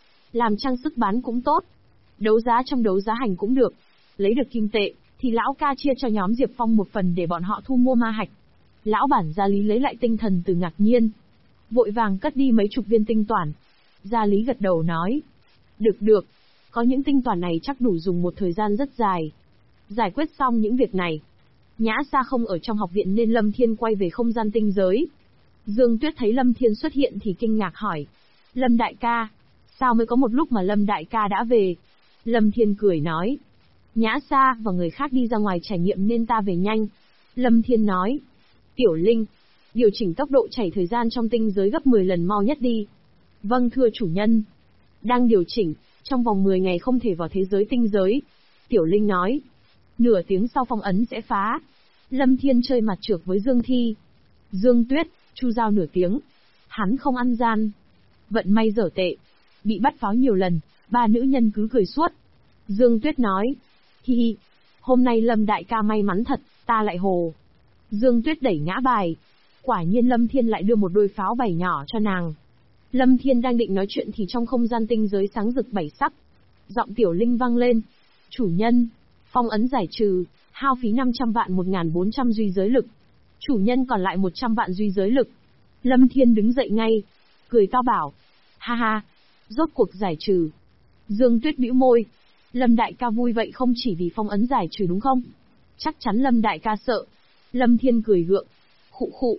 làm trang sức bán cũng tốt. Đấu giá trong đấu giá hành cũng được. Lấy được kim tệ, thì lão ca chia cho nhóm Diệp Phong một phần để bọn họ thu mua ma hạch. Lão bản Gia Lý lấy lại tinh thần từ ngạc nhiên. Vội vàng cất đi mấy chục viên tinh toản. Gia Lý gật đầu nói. Được, có những tinh toản này chắc đủ dùng một thời gian rất dài. Giải quyết xong những việc này. Nhã Sa không ở trong học viện nên Lâm Thiên quay về không gian tinh giới. Dương Tuyết thấy Lâm Thiên xuất hiện thì kinh ngạc hỏi. Lâm đại ca, sao mới có một lúc mà Lâm đại ca đã về? Lâm Thiên cười nói. Nhã Sa và người khác đi ra ngoài trải nghiệm nên ta về nhanh. Lâm Thiên nói. Tiểu Linh, điều chỉnh tốc độ chảy thời gian trong tinh giới gấp 10 lần mau nhất đi. Vâng thưa chủ nhân. Đang điều chỉnh, trong vòng 10 ngày không thể vào thế giới tinh giới. Tiểu Linh nói. Nửa tiếng sau phong ấn sẽ phá. Lâm Thiên chơi mặt trược với Dương Thi. Dương Tuyết, Chu Giao nửa tiếng. Hắn không ăn gian. Vận may dở tệ. Bị bắt pháo nhiều lần, ba nữ nhân cứ cười suốt. Dương Tuyết nói. Hi hi, hôm nay Lâm đại ca may mắn thật, ta lại hồ. Dương Tuyết đẩy ngã bài. Quả nhiên Lâm Thiên lại đưa một đôi pháo bảy nhỏ cho nàng. Lâm Thiên đang định nói chuyện thì trong không gian tinh giới sáng rực bảy sắc. Giọng Tiểu Linh vang lên. Chủ nhân, phong ấn giải trừ, hao phí 500 vạn 1400 duy giới lực. Chủ nhân còn lại 100 vạn duy giới lực. Lâm Thiên đứng dậy ngay, cười to bảo. Ha ha, rốt cuộc giải trừ. Dương Tuyết bĩu môi. Lâm đại ca vui vậy không chỉ vì phong ấn giải trừ đúng không? Chắc chắn Lâm đại ca sợ. Lâm Thiên cười gượng. Khụ khụ.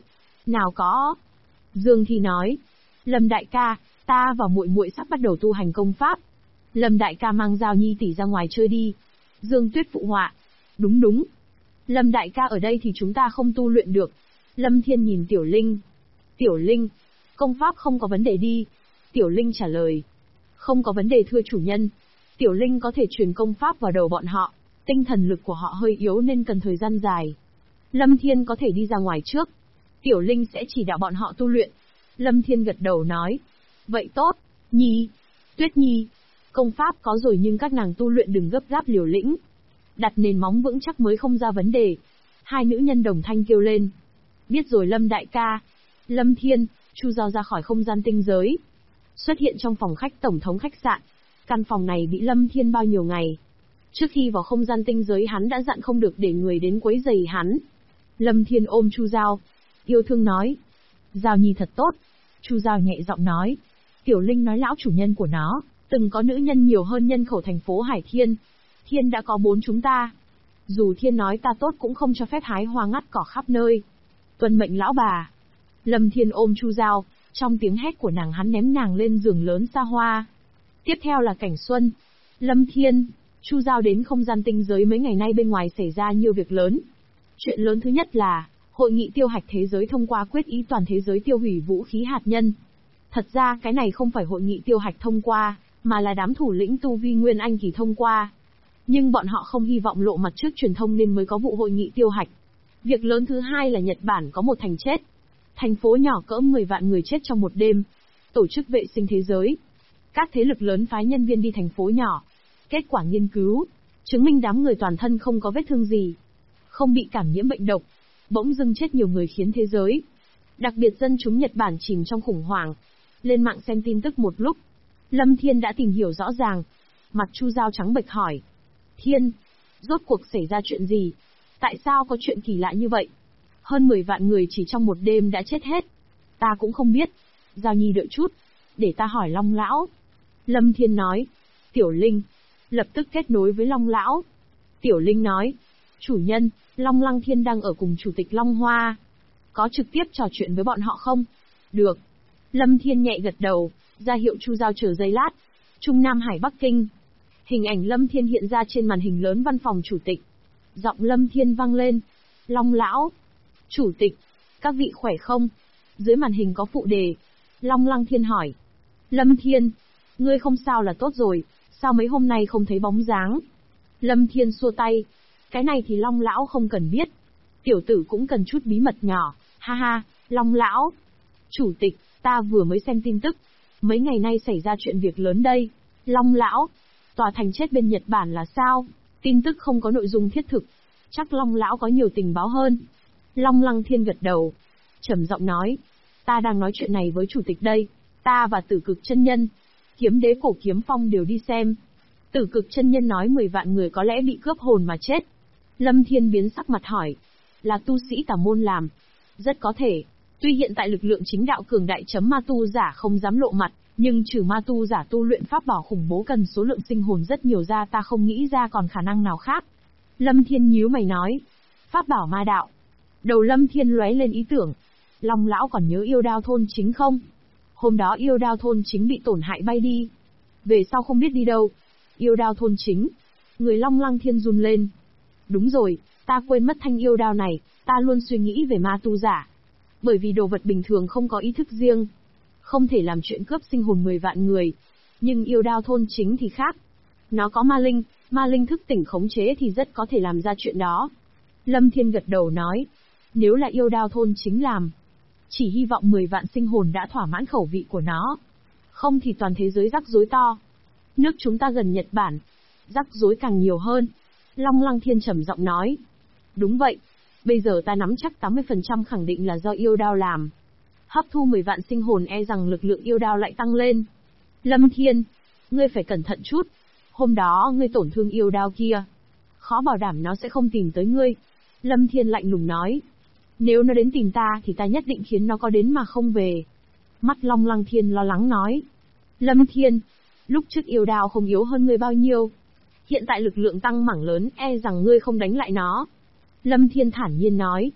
Nào có. Dương Thi nói. Lâm đại ca, ta và muội muội sắp bắt đầu tu hành công pháp. Lâm đại ca mang Giao Nhi tỷ ra ngoài chơi đi. Dương Tuyết phụ họa. Đúng đúng. Lâm đại ca ở đây thì chúng ta không tu luyện được. Lâm Thiên nhìn Tiểu Linh. Tiểu Linh, công pháp không có vấn đề đi. Tiểu Linh trả lời. Không có vấn đề thưa chủ nhân. Tiểu Linh có thể truyền công pháp vào đầu bọn họ. Tinh thần lực của họ hơi yếu nên cần thời gian dài. Lâm Thiên có thể đi ra ngoài trước. Tiểu Linh sẽ chỉ đạo bọn họ tu luyện. Lâm Thiên gật đầu nói. Vậy tốt, Nhi. Tuyết Nhi. Công pháp có rồi nhưng các nàng tu luyện đừng gấp gáp liều lĩnh. Đặt nền móng vững chắc mới không ra vấn đề. Hai nữ nhân đồng thanh kêu lên. Biết rồi Lâm đại ca. Lâm Thiên, Chu Giao ra khỏi không gian tinh giới. Xuất hiện trong phòng khách tổng thống khách sạn. Căn phòng này bị Lâm Thiên bao nhiêu ngày. Trước khi vào không gian tinh giới hắn đã dặn không được để người đến quấy rầy hắn. Lâm Thiên ôm Chu Giao. Yêu thương nói. Giao Nhi thật tốt. Chu Giao nhẹ giọng nói. Tiểu Linh nói lão chủ nhân của nó, từng có nữ nhân nhiều hơn nhân khẩu thành phố Hải Thiên. Thiên đã có 4 chúng ta. Dù Thiên nói ta tốt cũng không cho phép hái hoa ngắt cỏ khắp nơi. Tuân mệnh lão bà. Lâm Thiên ôm Chu Giao, trong tiếng hét của nàng hắn ném nàng lên giường lớn xa hoa. Tiếp theo là cảnh xuân. Lâm Thiên, Chu Giao đến không gian tinh giới mấy ngày nay bên ngoài xảy ra nhiều việc lớn. Chuyện lớn thứ nhất là, hội nghị tiêu hạch thế giới thông qua quyết ý toàn thế giới tiêu hủy vũ khí hạt nhân. Thật ra cái này không phải hội nghị tiêu hạch thông qua, mà là đám thủ lĩnh tu vi Nguyên Anh kỳ thông qua. Nhưng bọn họ không hy vọng lộ mặt trước truyền thông nên mới có vụ hội nghị tiêu hạch. Việc lớn thứ hai là Nhật Bản có một thành chết. Thành phố nhỏ cỡ 10 vạn người chết trong một đêm. Tổ chức vệ sinh thế giới. Các thế lực lớn phái nhân viên đi thành phố nhỏ. Kết quả nghiên cứu, chứng minh đám người toàn thân không có vết thương gì. Không bị cảm nhiễm bệnh độc. Bỗng dưng chết nhiều người khiến thế giới. Đặc biệt dân chúng Nhật Bản chìm trong khủng hoảng. Lên mạng xem tin tức một lúc. Lâm Thiên đã tìm hiểu rõ ràng. Mặt Chu Giao trắng bệch hỏi. Thiên, rốt cuộc xảy ra chuyện gì? Tại sao có chuyện kỳ lạ như vậy? Hơn 10 vạn người chỉ trong một đêm đã chết hết. Ta cũng không biết. Giao Nhi đợi chút. Để ta hỏi Long Lão. Lâm Thiên nói. Tiểu Linh. Lập tức kết nối với Long Lão. Tiểu Linh nói. Chủ nhân, Long Lăng Thiên đang ở cùng Chủ tịch Long Hoa. Có trực tiếp trò chuyện với bọn họ không? Được. Lâm Thiên nhẹ gật đầu, ra hiệu Chu Giao chờ giây lát. Trung Nam Hải Bắc Kinh. Hình ảnh Lâm Thiên hiện ra trên màn hình lớn văn phòng chủ tịch. Giọng Lâm Thiên vang lên. Long Lão. Chủ tịch. Các vị khỏe không? Dưới màn hình có phụ đề. Long Lăng Thiên hỏi. Lâm Thiên. Ngươi không sao là tốt rồi, sao mấy hôm nay không thấy bóng dáng? Lâm Thiên xua tay. Cái này thì Long Lão không cần biết. Tiểu tử cũng cần chút bí mật nhỏ, ha ha, Long Lão. Chủ tịch, ta vừa mới xem tin tức. Mấy ngày nay xảy ra chuyện việc lớn đây. Long Lão, tòa thành chết bên Nhật Bản là sao? Tin tức không có nội dung thiết thực. Chắc Long Lão có nhiều tình báo hơn. Long Lăng Thiên gật đầu. Trầm giọng nói. Ta đang nói chuyện này với chủ tịch đây. Ta và Tử Cực chân nhân, Kiếm Đế Cổ Kiếm Phong đều đi xem. Tử Cực chân nhân nói 10 vạn người có lẽ bị cướp hồn mà chết. Lâm Thiên biến sắc mặt hỏi. Là tu sĩ tà môn làm. Rất có thể. Tuy hiện tại lực lượng chính đạo cường đại chấm ma tu giả không dám lộ mặt, nhưng trừ ma tu giả tu luyện pháp bảo khủng bố cần số lượng sinh hồn rất nhiều ra ta không nghĩ ra còn khả năng nào khác. Lâm Thiên nhíu mày nói. Pháp bảo ma đạo. Đầu Lâm Thiên lóe lên ý tưởng. Long Lão còn nhớ Yêu Đao thôn chính không? Hôm đó Yêu Đao thôn chính bị tổn hại bay đi. Về sau không biết đi đâu. Yêu Đao thôn chính. Người Long Lăng Thiên run lên. Đúng rồi, ta quên mất thanh yêu đao này, ta luôn suy nghĩ về ma tu giả. Bởi vì đồ vật bình thường không có ý thức riêng. Không thể làm chuyện cướp sinh hồn 10 vạn người. Nhưng yêu đao thôn chính thì khác. Nó có ma linh thức tỉnh khống chế thì rất có thể làm ra chuyện đó. Lâm Thiên gật đầu nói. Nếu là yêu đao thôn chính làm, chỉ hy vọng 10 vạn sinh hồn đã thỏa mãn khẩu vị của nó. Không thì toàn thế giới rắc rối to. Nước chúng ta gần Nhật Bản, rắc rối càng nhiều hơn. Long Lăng Thiên trầm giọng nói. Đúng vậy. Bây giờ ta nắm chắc 80% khẳng định là do yêu đao làm. Hấp thu 10 vạn sinh hồn e rằng lực lượng yêu đao lại tăng lên. Lâm Thiên, ngươi phải cẩn thận chút. Hôm đó ngươi tổn thương yêu đao kia. Khó bảo đảm nó sẽ không tìm tới ngươi. Lâm Thiên lạnh lùng nói. Nếu nó đến tìm ta thì ta nhất định khiến nó có đến mà không về. Mắt Long Lăng Thiên lo lắng nói. Lâm Thiên, lúc trước yêu đao không yếu hơn ngươi bao nhiêu. Hiện tại lực lượng tăng mảng lớn e rằng ngươi không đánh lại nó. Lâm Thiên thản nhiên nói.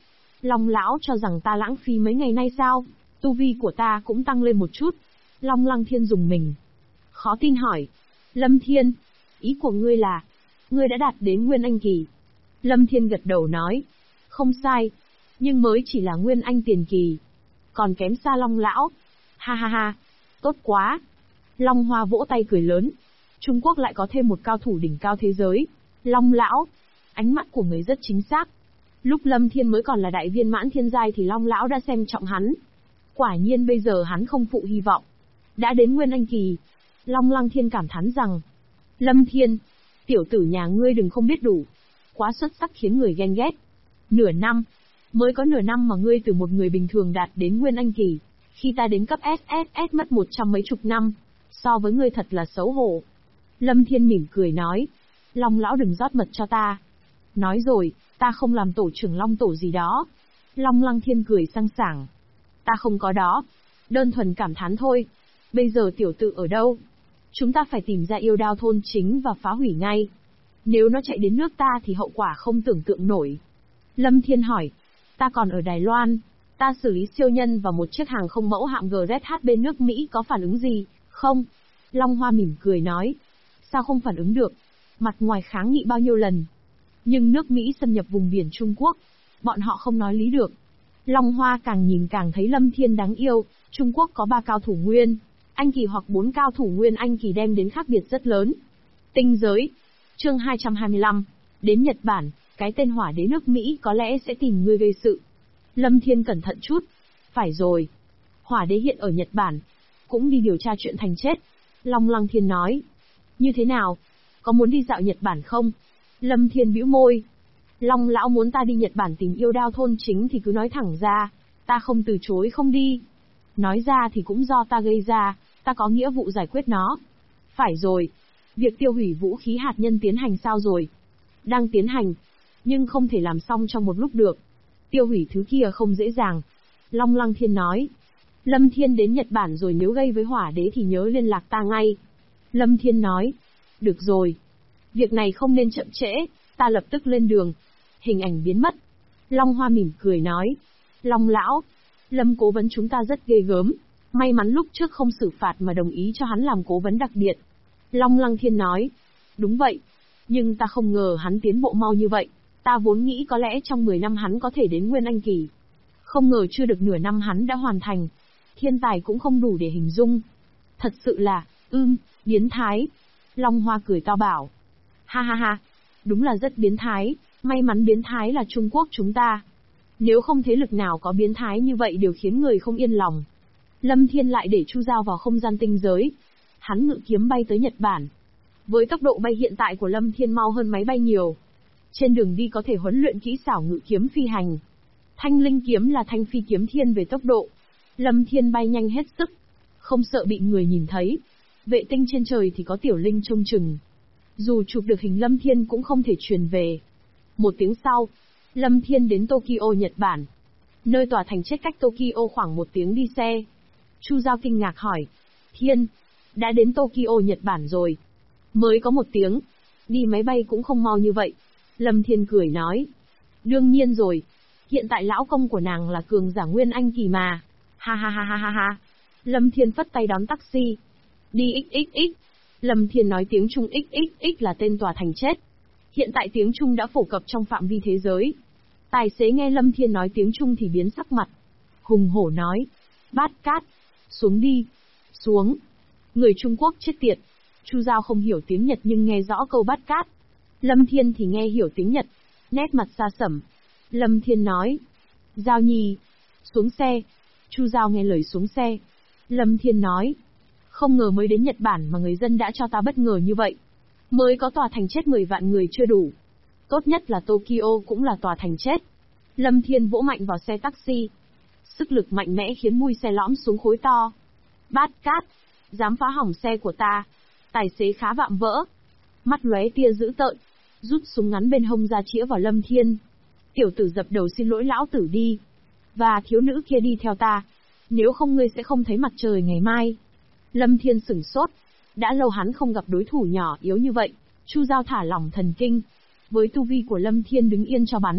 Long lão cho rằng ta lãng phí mấy ngày nay sao? Tu vi của ta cũng tăng lên một chút. Long Lăng Thiên dùng mình. Khó tin hỏi. Lâm Thiên, ý của ngươi là, ngươi đã đạt đến Nguyên Anh kỳ. Lâm Thiên gật đầu nói. Không sai, nhưng mới chỉ là Nguyên Anh tiền kỳ. Còn kém xa Long lão. Ha ha ha, tốt quá. Long Hoa vỗ tay cười lớn. Trung Quốc lại có thêm một cao thủ đỉnh cao thế giới. Long lão, ánh mắt của người rất chính xác. Lúc Lâm Thiên mới còn là đại viên mãn thiên giai thì Long lão đã xem trọng hắn. Quả nhiên bây giờ hắn không phụ hy vọng. Đã đến Nguyên Anh kỳ. Long Lăng Thiên cảm thán rằng, Lâm Thiên, tiểu tử nhà ngươi đừng không biết đủ. Quá xuất sắc khiến người ghen ghét. Nửa năm, mới có nửa năm mà ngươi từ một người bình thường đạt đến Nguyên Anh kỳ. Khi ta đến cấp SSS mất 100 mấy chục năm. So với ngươi thật là xấu hổ. Lâm Thiên mỉm cười nói, Long lão đừng rót mật cho ta. Nói rồi, ta không làm tổ trưởng Long tổ gì đó. Long Lăng Thiên cười sang sảng. Ta không có đó. Đơn thuần cảm thán thôi. Bây giờ tiểu tử ở đâu? Chúng ta phải tìm ra yêu đao thôn chính và phá hủy ngay. Nếu nó chạy đến nước ta thì hậu quả không tưởng tượng nổi. Lâm Thiên hỏi. Ta còn ở Đài Loan. Ta xử lý siêu nhân và một chiếc hàng không mẫu hạm GZH bên nước Mỹ có phản ứng gì, không? Long Hoa mỉm cười nói. Sao không phản ứng được? Mặt ngoài kháng nghị bao nhiêu lần. Nhưng nước Mỹ xâm nhập vùng biển Trung Quốc. Bọn họ không nói lý được. Long Hoa càng nhìn càng thấy Lâm Thiên đáng yêu. Trung Quốc có 3 cao thủ Nguyên Anh kỳ hoặc 4 cao thủ Nguyên Anh kỳ đem đến khác biệt rất lớn. Tinh giới. Chương 225. Đến Nhật Bản, cái tên hỏa đế nước Mỹ có lẽ sẽ tìm ngươi gây sự. Lâm Thiên cẩn thận chút. Phải rồi. Hỏa đế hiện ở Nhật Bản. Cũng đi điều tra chuyện thành chết. Long Lăng Thiên nói. Như thế nào? Có muốn đi dạo Nhật Bản không? Lâm Thiên bĩu môi. Long lão muốn ta đi Nhật Bản tìm yêu đao thôn chính thì cứ nói thẳng ra. Ta không từ chối không đi. Nói ra thì cũng do ta gây ra. Ta có nghĩa vụ giải quyết nó. Phải rồi. Việc tiêu hủy vũ khí hạt nhân tiến hành sao rồi? Đang tiến hành. Nhưng không thể làm xong trong một lúc được. Tiêu hủy thứ kia không dễ dàng. Long Lăng Thiên nói. Lâm Thiên đến Nhật Bản rồi nếu gây với hỏa đế thì nhớ liên lạc ta ngay. Lâm Thiên nói. Được rồi. Việc này không nên chậm trễ, ta lập tức lên đường. Hình ảnh biến mất. Long Hoa mỉm cười nói. Long lão, Lâm cố vấn chúng ta rất ghê gớm. May mắn lúc trước không xử phạt mà đồng ý cho hắn làm cố vấn đặc biệt. Long Lăng Thiên nói. Đúng vậy. Nhưng ta không ngờ hắn tiến bộ mau như vậy. Ta vốn nghĩ có lẽ trong 10 năm hắn có thể đến Nguyên Anh kỳ. Không ngờ chưa được nửa năm hắn đã hoàn thành. Thiên tài cũng không đủ để hình dung. Thật sự là, biến thái. Long Hoa cười to bảo. Ha ha ha, đúng là rất biến thái, may mắn biến thái là Trung Quốc chúng ta. Nếu không thế lực nào có biến thái như vậy đều khiến người không yên lòng. Lâm Thiên lại để Chu Giao vào không gian tinh giới. Hắn ngự kiếm bay tới Nhật Bản. Với tốc độ bay hiện tại của Lâm Thiên mau hơn máy bay nhiều. Trên đường đi có thể huấn luyện kỹ xảo ngự kiếm phi hành. Thanh linh kiếm là thanh phi kiếm thiên về tốc độ. Lâm Thiên bay nhanh hết sức. Không sợ bị người nhìn thấy. Vệ tinh trên trời thì có tiểu linh trông chừng. Dù chụp được hình Lâm Thiên cũng không thể truyền về. 1 tiếng sau, Lâm Thiên đến Tokyo, Nhật Bản. Nơi tòa thành chết cách Tokyo khoảng 1 tiếng đi xe. Chu Giao kinh ngạc hỏi. Thiên, đã đến Tokyo, Nhật Bản rồi. Mới có 1 tiếng. Đi máy bay cũng không mau như vậy. Lâm Thiên cười nói. Đương nhiên rồi. Hiện tại lão công của nàng là cường giả Nguyên Anh kỳ mà. Ha ha ha ha ha ha. Lâm Thiên phất tay đón taxi. Đi XXX. Lâm Thiên nói tiếng Trung XXX là tên tòa thành chết. Hiện tại tiếng Trung đã phổ cập trong phạm vi thế giới. Tài xế nghe Lâm Thiên nói tiếng Trung thì biến sắc mặt. Hùng hổ nói. Bát cát. Xuống đi. Xuống. Người Trung Quốc chết tiệt. Chu Giao không hiểu tiếng Nhật nhưng nghe rõ câu bát cát. Lâm Thiên thì nghe hiểu tiếng Nhật. Nét mặt xa sẩm. Lâm Thiên nói. Giao Nhi. Xuống xe. Chu Giao nghe lời xuống xe. Lâm Thiên nói. Không ngờ mới đến Nhật Bản mà người dân đã cho ta bất ngờ như vậy. Mới có tòa thành chết 10 vạn người chưa đủ. Tốt nhất là Tokyo cũng là tòa thành chết. Lâm Thiên vỗ mạnh vào xe taxi. Sức lực mạnh mẽ khiến mui xe lõm xuống khối to. Bát cát. Dám phá hỏng xe của ta. Tài xế khá vạm vỡ. Mắt lóe tia dữ tợn. Rút súng ngắn bên hông ra chĩa vào Lâm Thiên. Tiểu tử dập đầu xin lỗi lão tử đi. Và thiếu nữ kia đi theo ta. Nếu không ngươi sẽ không thấy mặt trời ngày mai. Lâm Thiên sửng sốt. Đã lâu hắn không gặp đối thủ nhỏ yếu như vậy. Chu Giao thả lỏng thần kinh. Với tu vi của Lâm Thiên đứng yên cho bắn,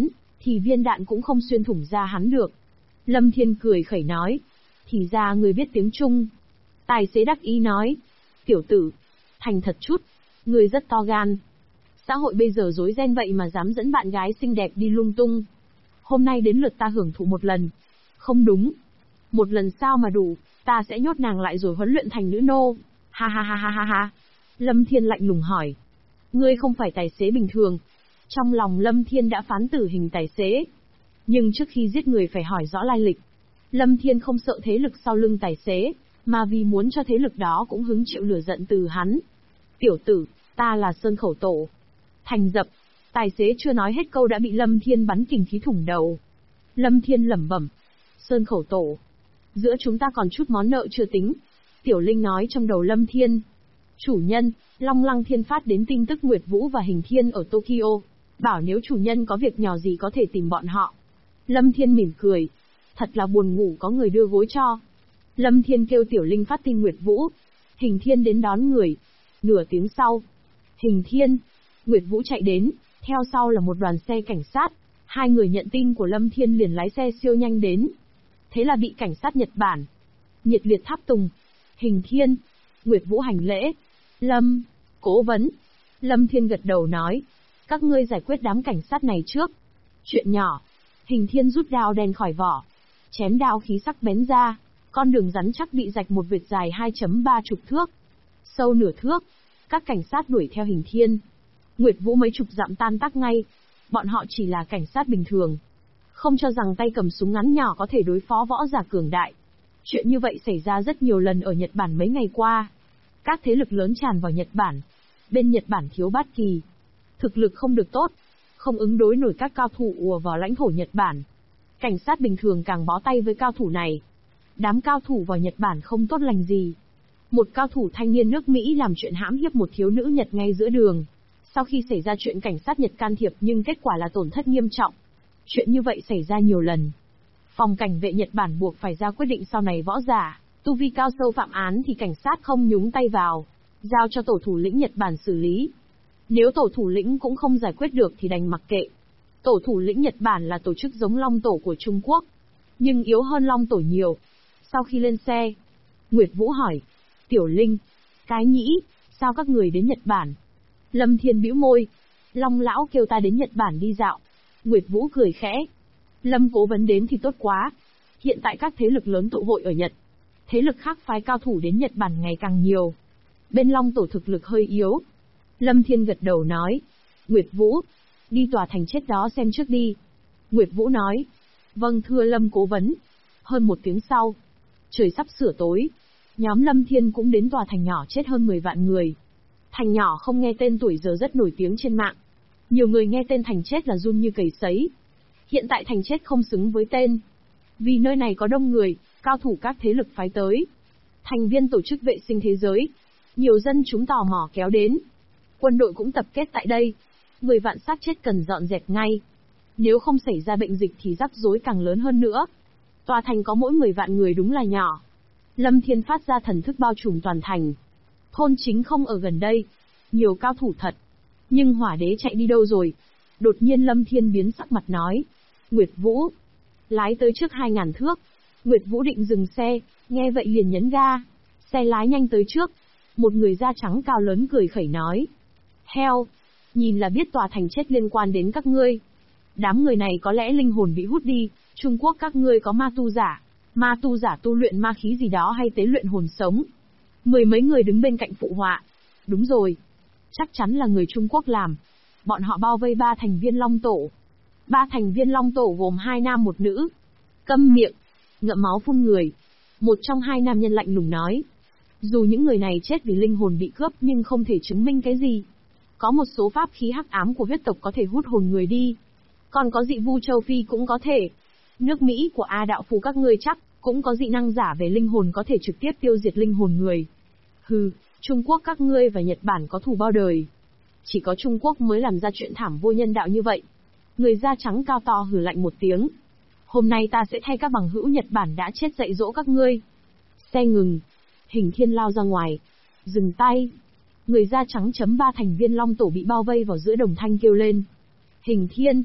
thì viên đạn cũng không xuyên thủng ra hắn được. Lâm Thiên cười khẩy nói, thì ra người biết tiếng Trung. Tài xế đắc ý nói, tiểu tử, thành thật chút, người rất to gan. Xã hội bây giờ rối ren vậy mà dám dẫn bạn gái xinh đẹp đi lung tung. Hôm nay đến lượt ta hưởng thụ một lần. Không đúng. Một lần sao mà đủ, ta sẽ nhốt nàng lại rồi huấn luyện thành nữ nô. Ha ha ha ha ha ha. Lâm Thiên lạnh lùng hỏi. Ngươi không phải tài xế bình thường. Trong lòng Lâm Thiên đã phán tử hình tài xế. Nhưng trước khi giết người phải hỏi rõ lai lịch. Lâm Thiên không sợ thế lực sau lưng tài xế, mà vì muốn cho thế lực đó cũng hứng chịu lửa giận từ hắn. Tiểu tử, ta là Sơn Khẩu Tổ. Thành dập. Tài xế chưa nói hết câu đã bị Lâm Thiên bắn kình khí thủng đầu. Lâm Thiên lẩm bẩm. Sơn Khẩu Tổ. Giữa chúng ta còn chút món nợ chưa tính. Tiểu Linh nói trong đầu Lâm Thiên. Chủ nhân, Long Lăng Thiên phát đến tin tức Nguyệt Vũ và Hình Thiên ở Tokyo. Bảo nếu chủ nhân có việc nhỏ gì có thể tìm bọn họ. Lâm Thiên mỉm cười. Thật là buồn ngủ có người đưa gối cho. Lâm Thiên kêu Tiểu Linh phát tin Nguyệt Vũ. Hình Thiên đến đón người. Nửa tiếng sau. Hình Thiên. Nguyệt Vũ chạy đến. Theo sau là một đoàn xe cảnh sát. Hai người nhận tin của Lâm Thiên liền lái xe siêu nhanh đến. Thế là bị cảnh sát Nhật Bản nhiệt liệt tháp tùng. Hình Thiên. Nguyệt Vũ hành lễ. Lâm. Cố vấn. Lâm Thiên gật đầu nói. Các ngươi giải quyết đám cảnh sát này trước. Chuyện nhỏ. Hình Thiên rút đao đen khỏi vỏ. Chém đao khí sắc bén ra. Con đường rắn chắc bị rạch một vệt dài 2,3 chục thước. Sâu nửa thước. Các cảnh sát đuổi theo Hình Thiên. Nguyệt Vũ mấy chục dặm tan tác ngay. Bọn họ chỉ là cảnh sát bình thường. Không cho rằng tay cầm súng ngắn nhỏ có thể đối phó võ giả cường đại. Chuyện như vậy xảy ra rất nhiều lần ở Nhật Bản mấy ngày qua. Các thế lực lớn tràn vào Nhật Bản. Bên Nhật Bản thiếu bát kỳ. Thực lực không được tốt. Không ứng đối nổi các cao thủ ùa vào lãnh thổ Nhật Bản. Cảnh sát bình thường càng bó tay với cao thủ này. Đám cao thủ vào Nhật Bản không tốt lành gì. Một cao thủ thanh niên nước Mỹ làm chuyện hãm hiếp một thiếu nữ Nhật ngay giữa đường. Sau khi xảy ra chuyện cảnh sát Nhật can thiệp nhưng kết quả là tổn thất nghiêm trọng. Chuyện như vậy xảy ra nhiều lần. Phòng cảnh vệ Nhật Bản buộc phải ra quyết định sau này võ giả, tu vi cao sâu phạm án thì cảnh sát không nhúng tay vào, giao cho tổ thủ lĩnh Nhật Bản xử lý. Nếu tổ thủ lĩnh cũng không giải quyết được thì đành mặc kệ. Tổ thủ lĩnh Nhật Bản là tổ chức giống Long Tổ của Trung Quốc, nhưng yếu hơn Long Tổ nhiều. Sau khi lên xe, Nguyệt Vũ hỏi, Tiểu Linh, Cái Nhĩ, sao các người đến Nhật Bản? Lâm Thiên bĩu môi, Long lão kêu ta đến Nhật Bản đi dạo. Nguyệt Vũ cười khẽ, Lâm cố vấn đến thì tốt quá. Hiện tại các thế lực lớn tụ hội ở Nhật. Thế lực khác phái cao thủ đến Nhật Bản ngày càng nhiều. Bên Long Tổ thực lực hơi yếu. Lâm Thiên gật đầu nói, Nguyệt Vũ, đi tòa thành chết đó xem trước đi. Nguyệt Vũ nói, vâng thưa Lâm cố vấn. Hơn một tiếng sau, trời sắp sửa tối. Nhóm Lâm Thiên cũng đến tòa thành nhỏ chết hơn 10 vạn người. Thành nhỏ không nghe tên tuổi giờ rất nổi tiếng trên mạng. Nhiều người nghe tên thành chết là run như cầy sấy. Hiện tại thành chết không xứng với tên. Vì nơi này có đông người, cao thủ các thế lực phái tới. Thành viên tổ chức vệ sinh thế giới. Nhiều dân chúng tò mò kéo đến. Quân đội cũng tập kết tại đây. 10 vạn xác chết cần dọn dẹp ngay. Nếu không xảy ra bệnh dịch thì rắc rối càng lớn hơn nữa. Tòa thành có mỗi 10 vạn người đúng là nhỏ. Lâm Thiên phát ra thần thức bao trùm toàn thành. Thôn chính không ở gần đây. Nhiều cao thủ thật. Nhưng Hỏa Đế chạy đi đâu rồi? Đột nhiên Lâm Thiên biến sắc mặt nói. Nguyệt Vũ. Lái tới trước 2.000 thước. Nguyệt Vũ định dừng xe, nghe vậy liền nhấn ga. Xe lái nhanh tới trước. Một người da trắng cao lớn cười khẩy nói. Heo. Nhìn là biết tòa thành chết liên quan đến các ngươi. Đám người này có lẽ linh hồn bị hút đi. Trung Quốc các ngươi có ma tu giả. Ma tu giả tu luyện ma khí gì đó hay tế luyện hồn sống. 10 mấy người đứng bên cạnh phụ họa. Đúng rồi. Chắc chắn là người Trung Quốc làm. Bọn họ bao vây 3 thành viên Long Tổ. 3 thành viên Long Tổ gồm 2 nam 1 nữ. Câm miệng. Ngậm máu phun người. Một trong 2 nam nhân lạnh lùng nói. Dù những người này chết vì linh hồn bị cướp nhưng không thể chứng minh cái gì. Có một số pháp khí hắc ám của huyết tộc có thể hút hồn người đi. Còn có dị vu châu Phi cũng có thể. Nước Mỹ của A đạo phù các ngươi chắc cũng có dị năng giả về linh hồn có thể trực tiếp tiêu diệt linh hồn người. Hừ, Trung Quốc các ngươi và Nhật Bản có thù bao đời. Chỉ có Trung Quốc mới làm ra chuyện thảm vô nhân đạo như vậy. Người da trắng cao to hừ lạnh một tiếng. Hôm nay ta sẽ thay các bằng hữu Nhật Bản đã chết dạy dỗ các ngươi. Xe ngừng. Hình Thiên lao ra ngoài. Dừng tay. Người da trắng chấm 3 thành viên Long Tổ bị bao vây vào giữa đồng thanh kêu lên. Hình Thiên.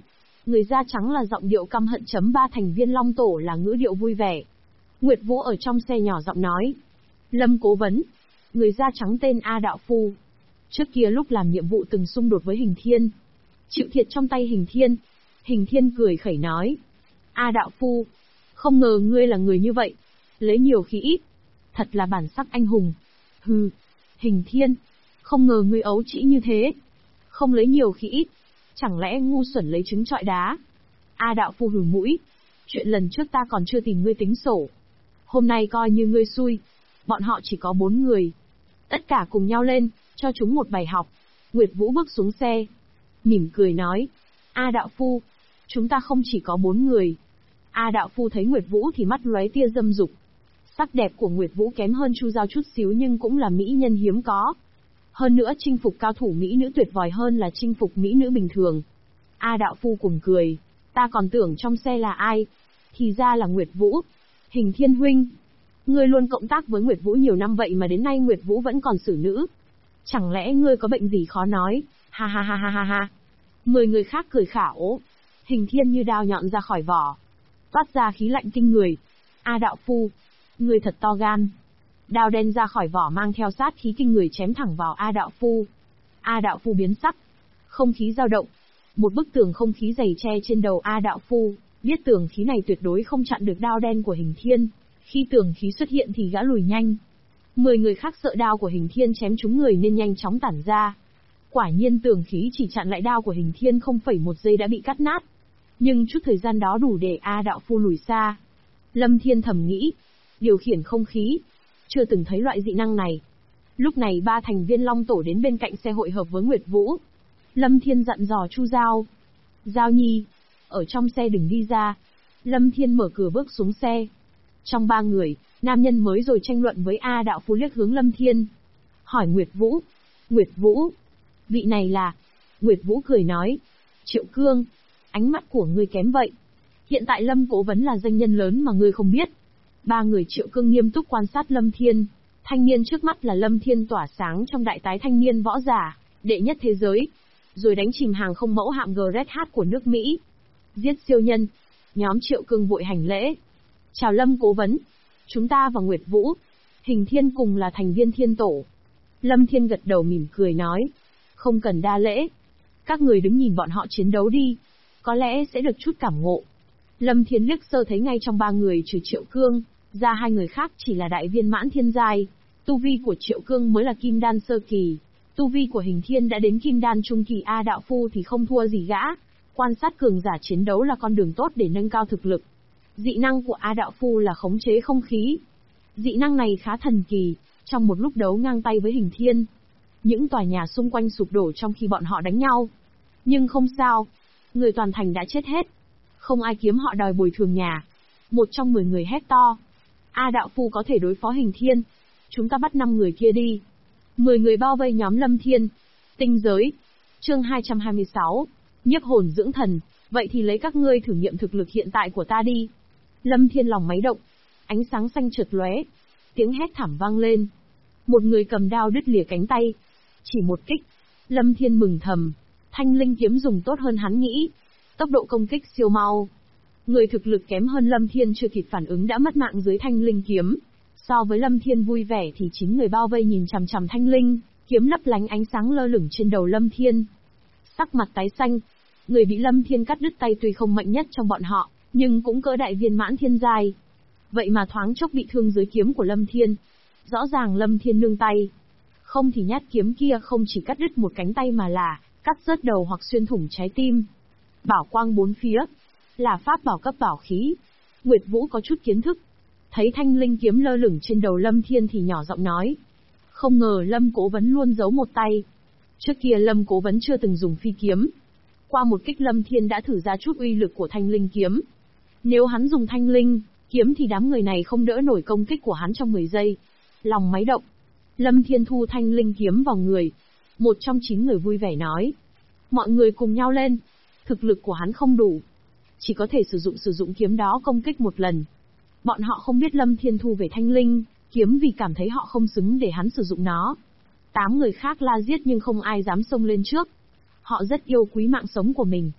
Người da trắng là giọng điệu căm hận. Ba thành viên Long Tổ là ngữ điệu vui vẻ. Nguyệt Vũ ở trong xe nhỏ giọng nói. Lâm Cố Vấn. Người da trắng tên A Đạo Phu. Trước kia lúc làm nhiệm vụ từng xung đột với Hình Thiên. Chịu thiệt trong tay Hình Thiên. Hình Thiên cười khẩy nói. A Đạo Phu. Không ngờ ngươi là người như vậy. Lấy nhiều khi ít. Thật là bản sắc anh hùng. Hừ. Hình Thiên. Không ngờ ngươi ấu trĩ như thế. Không lấy nhiều khi ít. Chẳng lẽ ngu xuẩn lấy trứng trọi đá. A Đạo Phu hừ mũi. Chuyện lần trước ta còn chưa tìm ngươi tính sổ. Hôm nay coi như ngươi xui. Bọn họ chỉ có 4 người. Tất cả cùng nhau lên, cho chúng một bài học. Nguyệt Vũ bước xuống xe. Mỉm cười nói. A Đạo Phu. Chúng ta không chỉ có 4 người. A Đạo Phu thấy Nguyệt Vũ thì mắt lóe tia dâm dục. Sắc đẹp của Nguyệt Vũ kém hơn Chu Giao chút xíu nhưng cũng là mỹ nhân hiếm có. Hơn nữa chinh phục cao thủ mỹ nữ tuyệt vời hơn là chinh phục mỹ nữ bình thường. A Đạo Phu cùng cười. Ta còn tưởng trong xe là ai. Thì ra là Nguyệt Vũ. Hình Thiên huynh. Ngươi luôn cộng tác với Nguyệt Vũ nhiều năm vậy mà đến nay Nguyệt Vũ vẫn còn xử nữ. Chẳng lẽ ngươi có bệnh gì khó nói? Ha ha ha ha ha ha. 10 người khác cười khảo. Hình Thiên như đao nhọn ra khỏi vỏ. Toát ra khí lạnh kinh người. A Đạo Phu. Ngươi thật to gan. Đao đen ra khỏi vỏ mang theo sát khí kinh người chém thẳng vào A Đạo Phu. A Đạo Phu biến sắc. Không khí dao động. Một bức tường không khí dày che trên đầu A Đạo Phu. Biết tường khí này tuyệt đối không chặn được đao đen của Hình Thiên. Khi tường khí xuất hiện thì gã lùi nhanh. 10 người khác sợ đao của Hình Thiên chém trúng người nên nhanh chóng tản ra. Quả nhiên tường khí chỉ chặn lại đao của Hình Thiên 0,1 giây đã bị cắt nát. Nhưng chút thời gian đó đủ để A Đạo Phu lùi xa. Lâm Thiên thầm nghĩ. Điều khiển không khí. Chưa từng thấy loại dị năng này. Lúc này 3 thành viên Long Tổ đến bên cạnh xe hội hợp với Nguyệt Vũ. Lâm Thiên dặn dò Chu Giao. Giao Nhi. Ở trong xe đừng đi ra. Lâm Thiên mở cửa bước xuống xe. Trong 3 người, nam nhân mới rồi tranh luận với A Đạo Phu liếc hướng Lâm Thiên. Hỏi Nguyệt Vũ. Nguyệt Vũ. Vị này là... Nguyệt Vũ cười nói. Triệu Cương. Ánh mắt của ngươi kém vậy. Hiện tại Lâm Cố Vấn là danh nhân lớn mà ngươi không biết. 3 người Triệu Cương nghiêm túc quan sát Lâm Thiên. Thanh niên trước mắt là Lâm Thiên tỏa sáng trong đại tái thanh niên võ giả, đệ nhất thế giới. Rồi đánh chìm hàng không mẫu hạm GRH của nước Mỹ. Giết siêu nhân. Nhóm Triệu Cương vội hành lễ. Chào Lâm Cố Vấn. Chúng ta và Nguyệt Vũ, Hình Thiên cùng là thành viên Thiên Tổ. Lâm Thiên gật đầu mỉm cười nói. Không cần đa lễ. Các người đứng nhìn bọn họ chiến đấu đi. Có lẽ sẽ được chút cảm ngộ. Lâm Thiên liếc sơ thấy ngay trong 3 người trừ Triệu Cương, ra 2 người khác chỉ là đại viên mãn thiên giai. Tu vi của Triệu Cương mới là kim đan sơ kỳ. Tu vi của Hình Thiên đã đến kim đan trung kỳ. A Đạo Phu thì không thua gì gã. Quan sát cường giả chiến đấu là con đường tốt để nâng cao thực lực. Dị năng của A Đạo Phu là khống chế không khí. Dị năng này khá thần kỳ, trong một lúc đấu ngang tay với Hình Thiên. Những tòa nhà xung quanh sụp đổ trong khi bọn họ đánh nhau. Nhưng không sao, người toàn thành đã chết hết. Không ai kiếm họ đòi bồi thường nhà. Một trong 10 người hét to. A Đạo Phu có thể đối phó Hình Thiên. Chúng ta bắt 5 người kia đi. 10 người bao vây nhóm Lâm Thiên. Tinh giới. Chương 226. Nhiếp hồn dưỡng thần. Vậy thì lấy các ngươi thử nghiệm thực lực hiện tại của ta đi. Lâm Thiên lòng máy động. Ánh sáng xanh chợt lóe. Tiếng hét thảm vang lên. Một người cầm đao đứt lìa cánh tay. Chỉ một kích. Lâm Thiên mừng thầm. Thanh linh kiếm dùng tốt hơn hắn nghĩ. Tốc độ công kích siêu mau. Người thực lực kém hơn Lâm Thiên chưa kịp phản ứng đã mất mạng dưới thanh linh kiếm. So với Lâm Thiên vui vẻ thì 9 người bao vây nhìn chằm chằm thanh linh kiếm lấp lánh ánh sáng lơ lửng trên đầu Lâm Thiên. Sắc mặt tái xanh. Người bị Lâm Thiên cắt đứt tay tuy không mạnh nhất trong bọn họ, nhưng cũng cỡ đại viên mãn thiên giai. Vậy mà thoáng chốc bị thương dưới kiếm của Lâm Thiên. Rõ ràng Lâm Thiên nương tay. Không thì nhát kiếm kia không chỉ cắt đứt một cánh tay mà là cắt rớt đầu hoặc xuyên thủng trái tim. Bảo quang bốn phía. Là pháp bảo cấp bảo khí. Nguyệt Vũ có chút kiến thức. Thấy thanh linh kiếm lơ lửng trên đầu Lâm Thiên thì nhỏ giọng nói. Không ngờ Lâm Cố Vấn luôn giấu một tay. Trước kia Lâm Cố Vấn chưa từng dùng phi kiếm. Qua một kích Lâm Thiên đã thử ra chút uy lực của thanh linh kiếm. Nếu hắn dùng thanh linh kiếm thì đám người này không đỡ nổi công kích của hắn trong 10 giây. Lòng máy động. Lâm Thiên thu thanh linh kiếm vào người. Một trong 9 người vui vẻ nói. Mọi người cùng nhau lên. Thực lực của hắn không đủ. Chỉ có thể sử dụng kiếm đó công kích một lần. Bọn họ không biết Lâm Thiên thu về thanh linh kiếm vì cảm thấy họ không xứng để hắn sử dụng nó. 8 người khác la giết nhưng không ai dám xông lên trước. Họ rất yêu quý mạng sống của mình.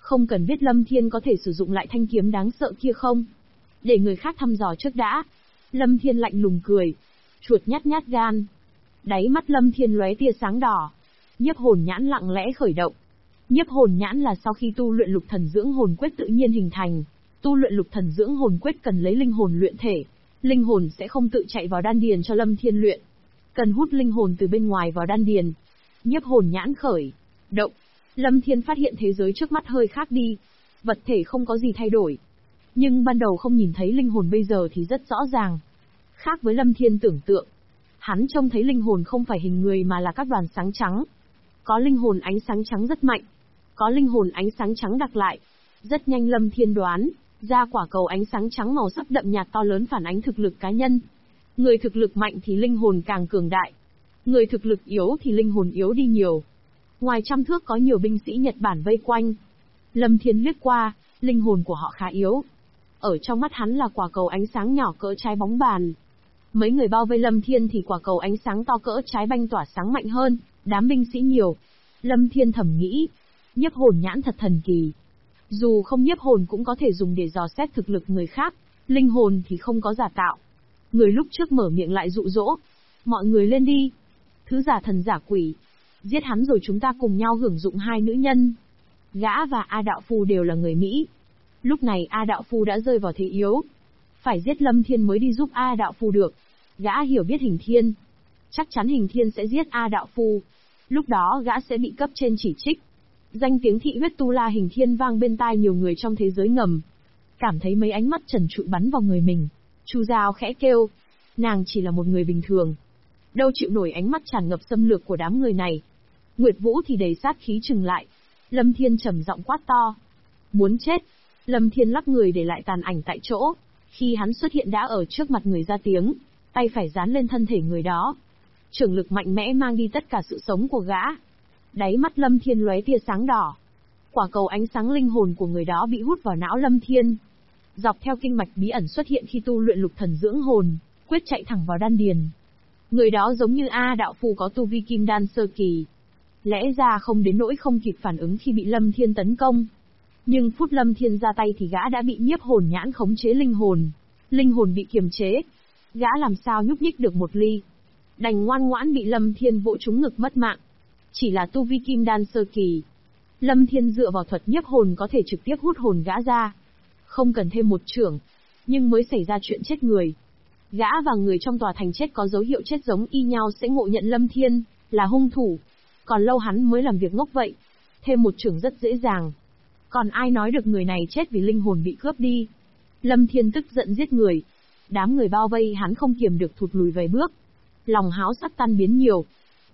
Không cần biết Lâm Thiên có thể sử dụng lại thanh kiếm đáng sợ kia không? Để người khác thăm dò trước đã. Lâm Thiên lạnh lùng cười. Chuột nhát nhát gan. Đáy mắt Lâm Thiên lóe tia sáng đỏ. Nhiếp hồn nhãn lặng lẽ khởi động. Nhiếp hồn nhãn là sau khi tu luyện lục thần dưỡng hồn quyết tự nhiên hình thành. Tu luyện lục thần dưỡng hồn quyết cần lấy linh hồn luyện thể. Linh hồn sẽ không tự chạy vào đan điền cho Lâm Thiên luyện. Cần hút linh hồn từ bên ngoài vào đan điền. Nhiếp hồn nhãn khởi động. Lâm Thiên phát hiện thế giới trước mắt hơi khác đi. Vật thể không có gì thay đổi. Nhưng ban đầu không nhìn thấy linh hồn bây giờ thì rất rõ ràng. Khác với Lâm Thiên tưởng tượng. Hắn trông thấy linh hồn không phải hình người mà là các đoàn sáng trắng. Có linh hồn ánh sáng trắng rất mạnh. Có linh hồn ánh sáng trắng đặc lại. Rất nhanh Lâm Thiên đoán, ra quả cầu ánh sáng trắng màu sắc đậm nhạt to lớn phản ánh thực lực cá nhân. Người thực lực mạnh thì linh hồn càng cường đại. Người thực lực yếu thì linh hồn yếu đi nhiều. Ngoài trăm thước có nhiều binh sĩ Nhật Bản vây quanh. Lâm Thiên liếc qua, linh hồn của họ khá yếu. Ở trong mắt hắn là quả cầu ánh sáng nhỏ cỡ trái bóng bàn. Mấy người bao vây Lâm Thiên thì quả cầu ánh sáng to cỡ trái banh tỏa sáng mạnh hơn, đám binh sĩ nhiều. Lâm Thiên thầm nghĩ, nhiếp hồn nhãn thật thần kỳ. Dù không nhiếp hồn cũng có thể dùng để dò xét thực lực người khác, linh hồn thì không có giả tạo. Người lúc trước mở miệng lại dụ dỗ. Mọi người lên đi. Thứ giả thần giả quỷ. Giết hắn rồi chúng ta cùng nhau hưởng dụng hai nữ nhân. Gã và A Đạo Phu đều là người Mỹ. Lúc này A Đạo Phu đã rơi vào thế yếu. Phải giết Lâm Thiên mới đi giúp A Đạo Phu được. Gã hiểu biết Hình Thiên. Chắc chắn Hình Thiên sẽ giết A Đạo Phu. Lúc đó gã sẽ bị cấp trên chỉ trích. Danh tiếng thị huyết tu la Hình Thiên vang bên tai nhiều người trong thế giới ngầm. Cảm thấy mấy ánh mắt trần trụi bắn vào người mình. Chu Giao khẽ kêu. Nàng chỉ là một người bình thường. Đâu chịu nổi ánh mắt tràn ngập xâm lược của đám người này. Nguyệt Vũ thì đầy sát khí trừng lại. Lâm Thiên trầm giọng quát to. Muốn chết. Lâm Thiên lắc người để lại tàn ảnh tại chỗ. Khi hắn xuất hiện đã ở trước mặt người ra tiếng. Tay phải dán lên thân thể người đó. Trưởng lực mạnh mẽ mang đi tất cả sự sống của gã. Đáy mắt Lâm Thiên lóe tia sáng đỏ. Quả cầu ánh sáng linh hồn của người đó bị hút vào não Lâm Thiên. Dọc theo kinh mạch bí ẩn xuất hiện khi tu luyện lục thần dưỡng hồn, quyết chạy thẳng vào đan điền. Người đó giống như A Đạo Phu có tu vi kim đan sơ kỳ. Lẽ ra không đến nỗi không kịp phản ứng khi bị Lâm Thiên tấn công. Nhưng phút Lâm Thiên ra tay thì gã đã bị nhiếp hồn nhãn khống chế linh hồn. Linh hồn bị kiềm chế. Gã làm sao nhúc nhích được một ly. Đành ngoan ngoãn bị Lâm Thiên vỗ trúng ngực mất mạng. Chỉ là tu vi kim đan sơ kỳ. Lâm Thiên dựa vào thuật nhiếp hồn có thể trực tiếp hút hồn gã ra. Không cần thêm một chưởng. Nhưng mới xảy ra chuyện chết người. Gã và người trong tòa thành chết có dấu hiệu chết giống y nhau sẽ ngộ nhận Lâm Thiên là hung thủ. Còn lâu hắn mới làm việc ngốc vậy. Thêm một chưởng rất dễ dàng. Còn ai nói được người này chết vì linh hồn bị cướp đi. Lâm Thiên tức giận giết người. Đám người bao vây hắn không kiềm được thụt lùi vài bước. Lòng háo sắc tan biến nhiều.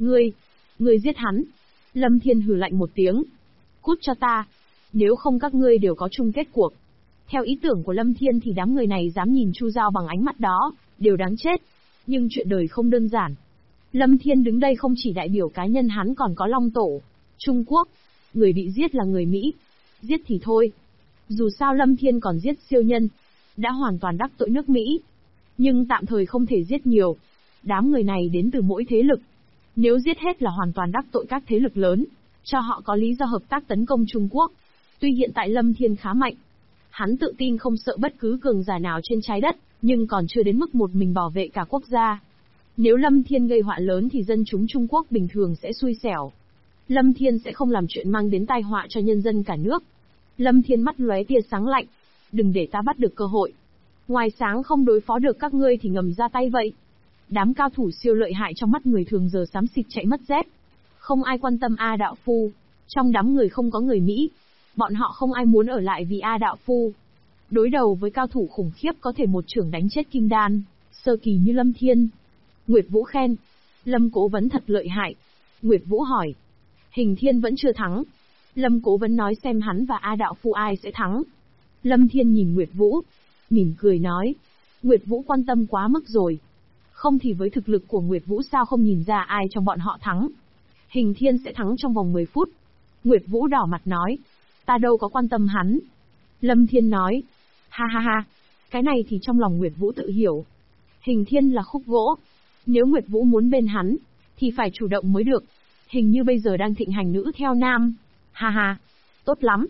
Ngươi giết hắn. Lâm Thiên hừ lạnh một tiếng. Cút cho ta. Nếu không các ngươi đều có chung kết cuộc. Theo ý tưởng của Lâm Thiên thì đám người này dám nhìn Chu Giao bằng ánh mắt đó, đều đáng chết. Nhưng chuyện đời không đơn giản. Lâm Thiên đứng đây không chỉ đại biểu cá nhân hắn còn có Long Tổ, Trung Quốc. Người bị giết là người Mỹ. Giết thì thôi. Dù sao Lâm Thiên còn giết siêu nhân. Đã hoàn toàn đắc tội nước Mỹ. Nhưng tạm thời không thể giết nhiều. Đám người này đến từ mỗi thế lực. Nếu giết hết là hoàn toàn đắc tội các thế lực lớn. Cho họ có lý do hợp tác tấn công Trung Quốc. Tuy hiện tại Lâm Thiên khá mạnh. Hắn tự tin không sợ bất cứ cường giả nào trên trái đất, nhưng còn chưa đến mức một mình bảo vệ cả quốc gia. Nếu Lâm Thiên gây họa lớn thì dân chúng Trung Quốc bình thường sẽ xui xẻo. Lâm Thiên sẽ không làm chuyện mang đến tai họa cho nhân dân cả nước. Lâm Thiên mắt lóe tia sáng lạnh. Đừng để ta bắt được cơ hội. Ngoài sáng không đối phó được các ngươi thì ngầm ra tay vậy. Đám cao thủ siêu lợi hại trong mắt người thường giờ xám xịt chạy mất dép. Không ai quan tâm A Đạo Phu. Trong đám người không có người Mỹ. Bọn họ không ai muốn ở lại vì A Đạo Phu. Đối đầu với cao thủ khủng khiếp có thể một chưởng đánh chết kim đan sơ kỳ như Lâm Thiên. Nguyệt Vũ khen. Lâm Cố Vấn thật lợi hại. Nguyệt Vũ hỏi. Hình Thiên vẫn chưa thắng. Lâm Cố Vấn nói xem hắn và A Đạo Phu ai sẽ thắng. Lâm Thiên nhìn Nguyệt Vũ. Mỉm cười nói. Nguyệt Vũ quan tâm quá mức rồi. Không thì với thực lực của Nguyệt Vũ sao không nhìn ra ai trong bọn họ thắng. Hình Thiên sẽ thắng trong vòng 10 phút. Nguyệt Vũ đỏ mặt nói. Ta đâu có quan tâm hắn. Lâm Thiên nói. Ha ha ha. Cái này thì trong lòng Nguyệt Vũ tự hiểu. Hình Thiên là khúc gỗ. Nếu Nguyệt Vũ muốn bên hắn, thì phải chủ động mới được. Hình như bây giờ đang thịnh hành nữ theo nam. Ha ha. Tốt lắm.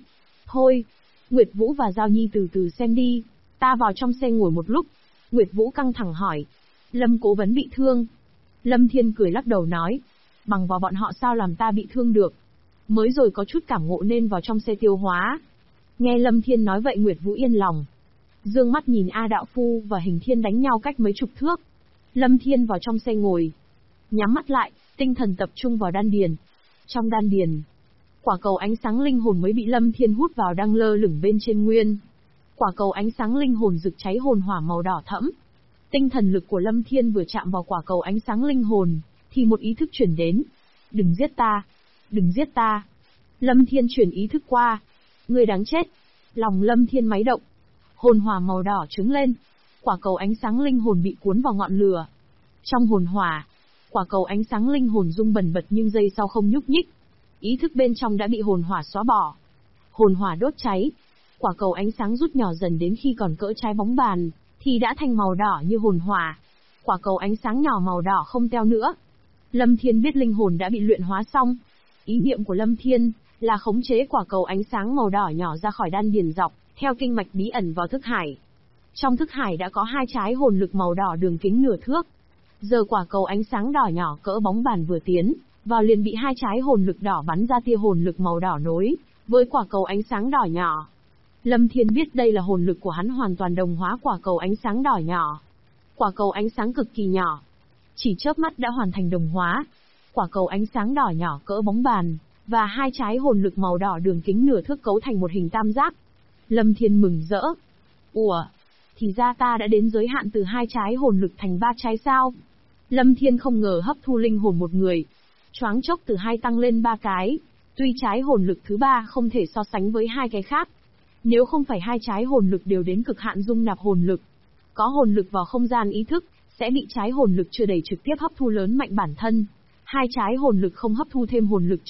Thôi, Nguyệt Vũ và Giao Nhi từ từ xem đi, ta vào trong xe ngồi một lúc. Nguyệt Vũ căng thẳng hỏi. Lâm cố vấn bị thương. Lâm Thiên cười lắc đầu nói. Bằng vào bọn họ sao làm ta bị thương được. Mới rồi có chút cảm ngộ nên vào trong xe tiêu hóa. Nghe Lâm Thiên nói vậy Nguyệt Vũ yên lòng. Dương mắt nhìn A Đạo Phu và Hình Thiên đánh nhau cách mấy chục thước. Lâm Thiên vào trong xe ngồi. Nhắm mắt lại, tinh thần tập trung vào đan điền. Trong đan điền, quả cầu ánh sáng linh hồn mới bị Lâm Thiên hút vào đang lơ lửng bên trên nguyên. Quả cầu ánh sáng linh hồn rực cháy hồn hỏa màu đỏ thẫm. Tinh thần lực của Lâm Thiên vừa chạm vào quả cầu ánh sáng linh hồn, thì một ý thức chuyển đến. Đừng giết ta! Đừng giết ta! Lâm Thiên chuyển ý thức qua. Người đáng chết! Lòng Lâm Thiên máy động. Hồn hỏa màu đỏ trứng lên. Quả cầu ánh sáng linh hồn bị cuốn vào ngọn lửa. Trong hồn hỏa, quả cầu ánh sáng linh hồn rung bần bật nhưng giây sau không nhúc nhích. Ý thức bên trong đã bị hồn hỏa xóa bỏ. Hồn hỏa đốt cháy. Quả cầu ánh sáng rút nhỏ dần đến khi còn cỡ trái bóng bàn, thì đã thành màu đỏ như hồn hỏa. Quả cầu ánh sáng nhỏ màu đỏ không teo nữa. Lâm Thiên biết linh hồn đã bị luyện hóa xong. Ý niệm của Lâm Thiên là khống chế quả cầu ánh sáng màu đỏ nhỏ ra khỏi đan điền dọc, theo kinh mạch bí ẩn vào thức hải. Trong thức hải đã có hai trái hồn lực màu đỏ đường kính nửa thước. Giờ quả cầu ánh sáng đỏ nhỏ cỡ bóng bàn vừa tiến vào liền bị hai trái hồn lực đỏ bắn ra tia hồn lực màu đỏ nối với quả cầu ánh sáng đỏ nhỏ. Lâm Thiên biết đây là hồn lực của hắn hoàn toàn đồng hóa quả cầu ánh sáng đỏ nhỏ. Quả cầu ánh sáng cực kỳ nhỏ, chỉ chớp mắt đã hoàn thành đồng hóa. Quả cầu ánh sáng đỏ nhỏ cỡ bóng bàn và hai trái hồn lực màu đỏ đường kính nửa thước cấu thành một hình tam giác. Lâm Thiên mừng rỡ. Ủa, thì ra ta đã đến giới hạn từ hai trái hồn lực thành ba trái sao? Lâm Thiên không ngờ hấp thu linh hồn một người, choáng chốc từ hai tăng lên ba cái. Tuy trái hồn lực thứ ba không thể so sánh với hai cái khác. Nếu không phải hai trái hồn lực đều đến cực hạn dung nạp hồn lực, có hồn lực vào không gian ý thức, sẽ bị trái hồn lực chưa đầy trực tiếp hấp thu lớn mạnh bản thân. Hai trái hồn lực không hấp thu thêm hồn lực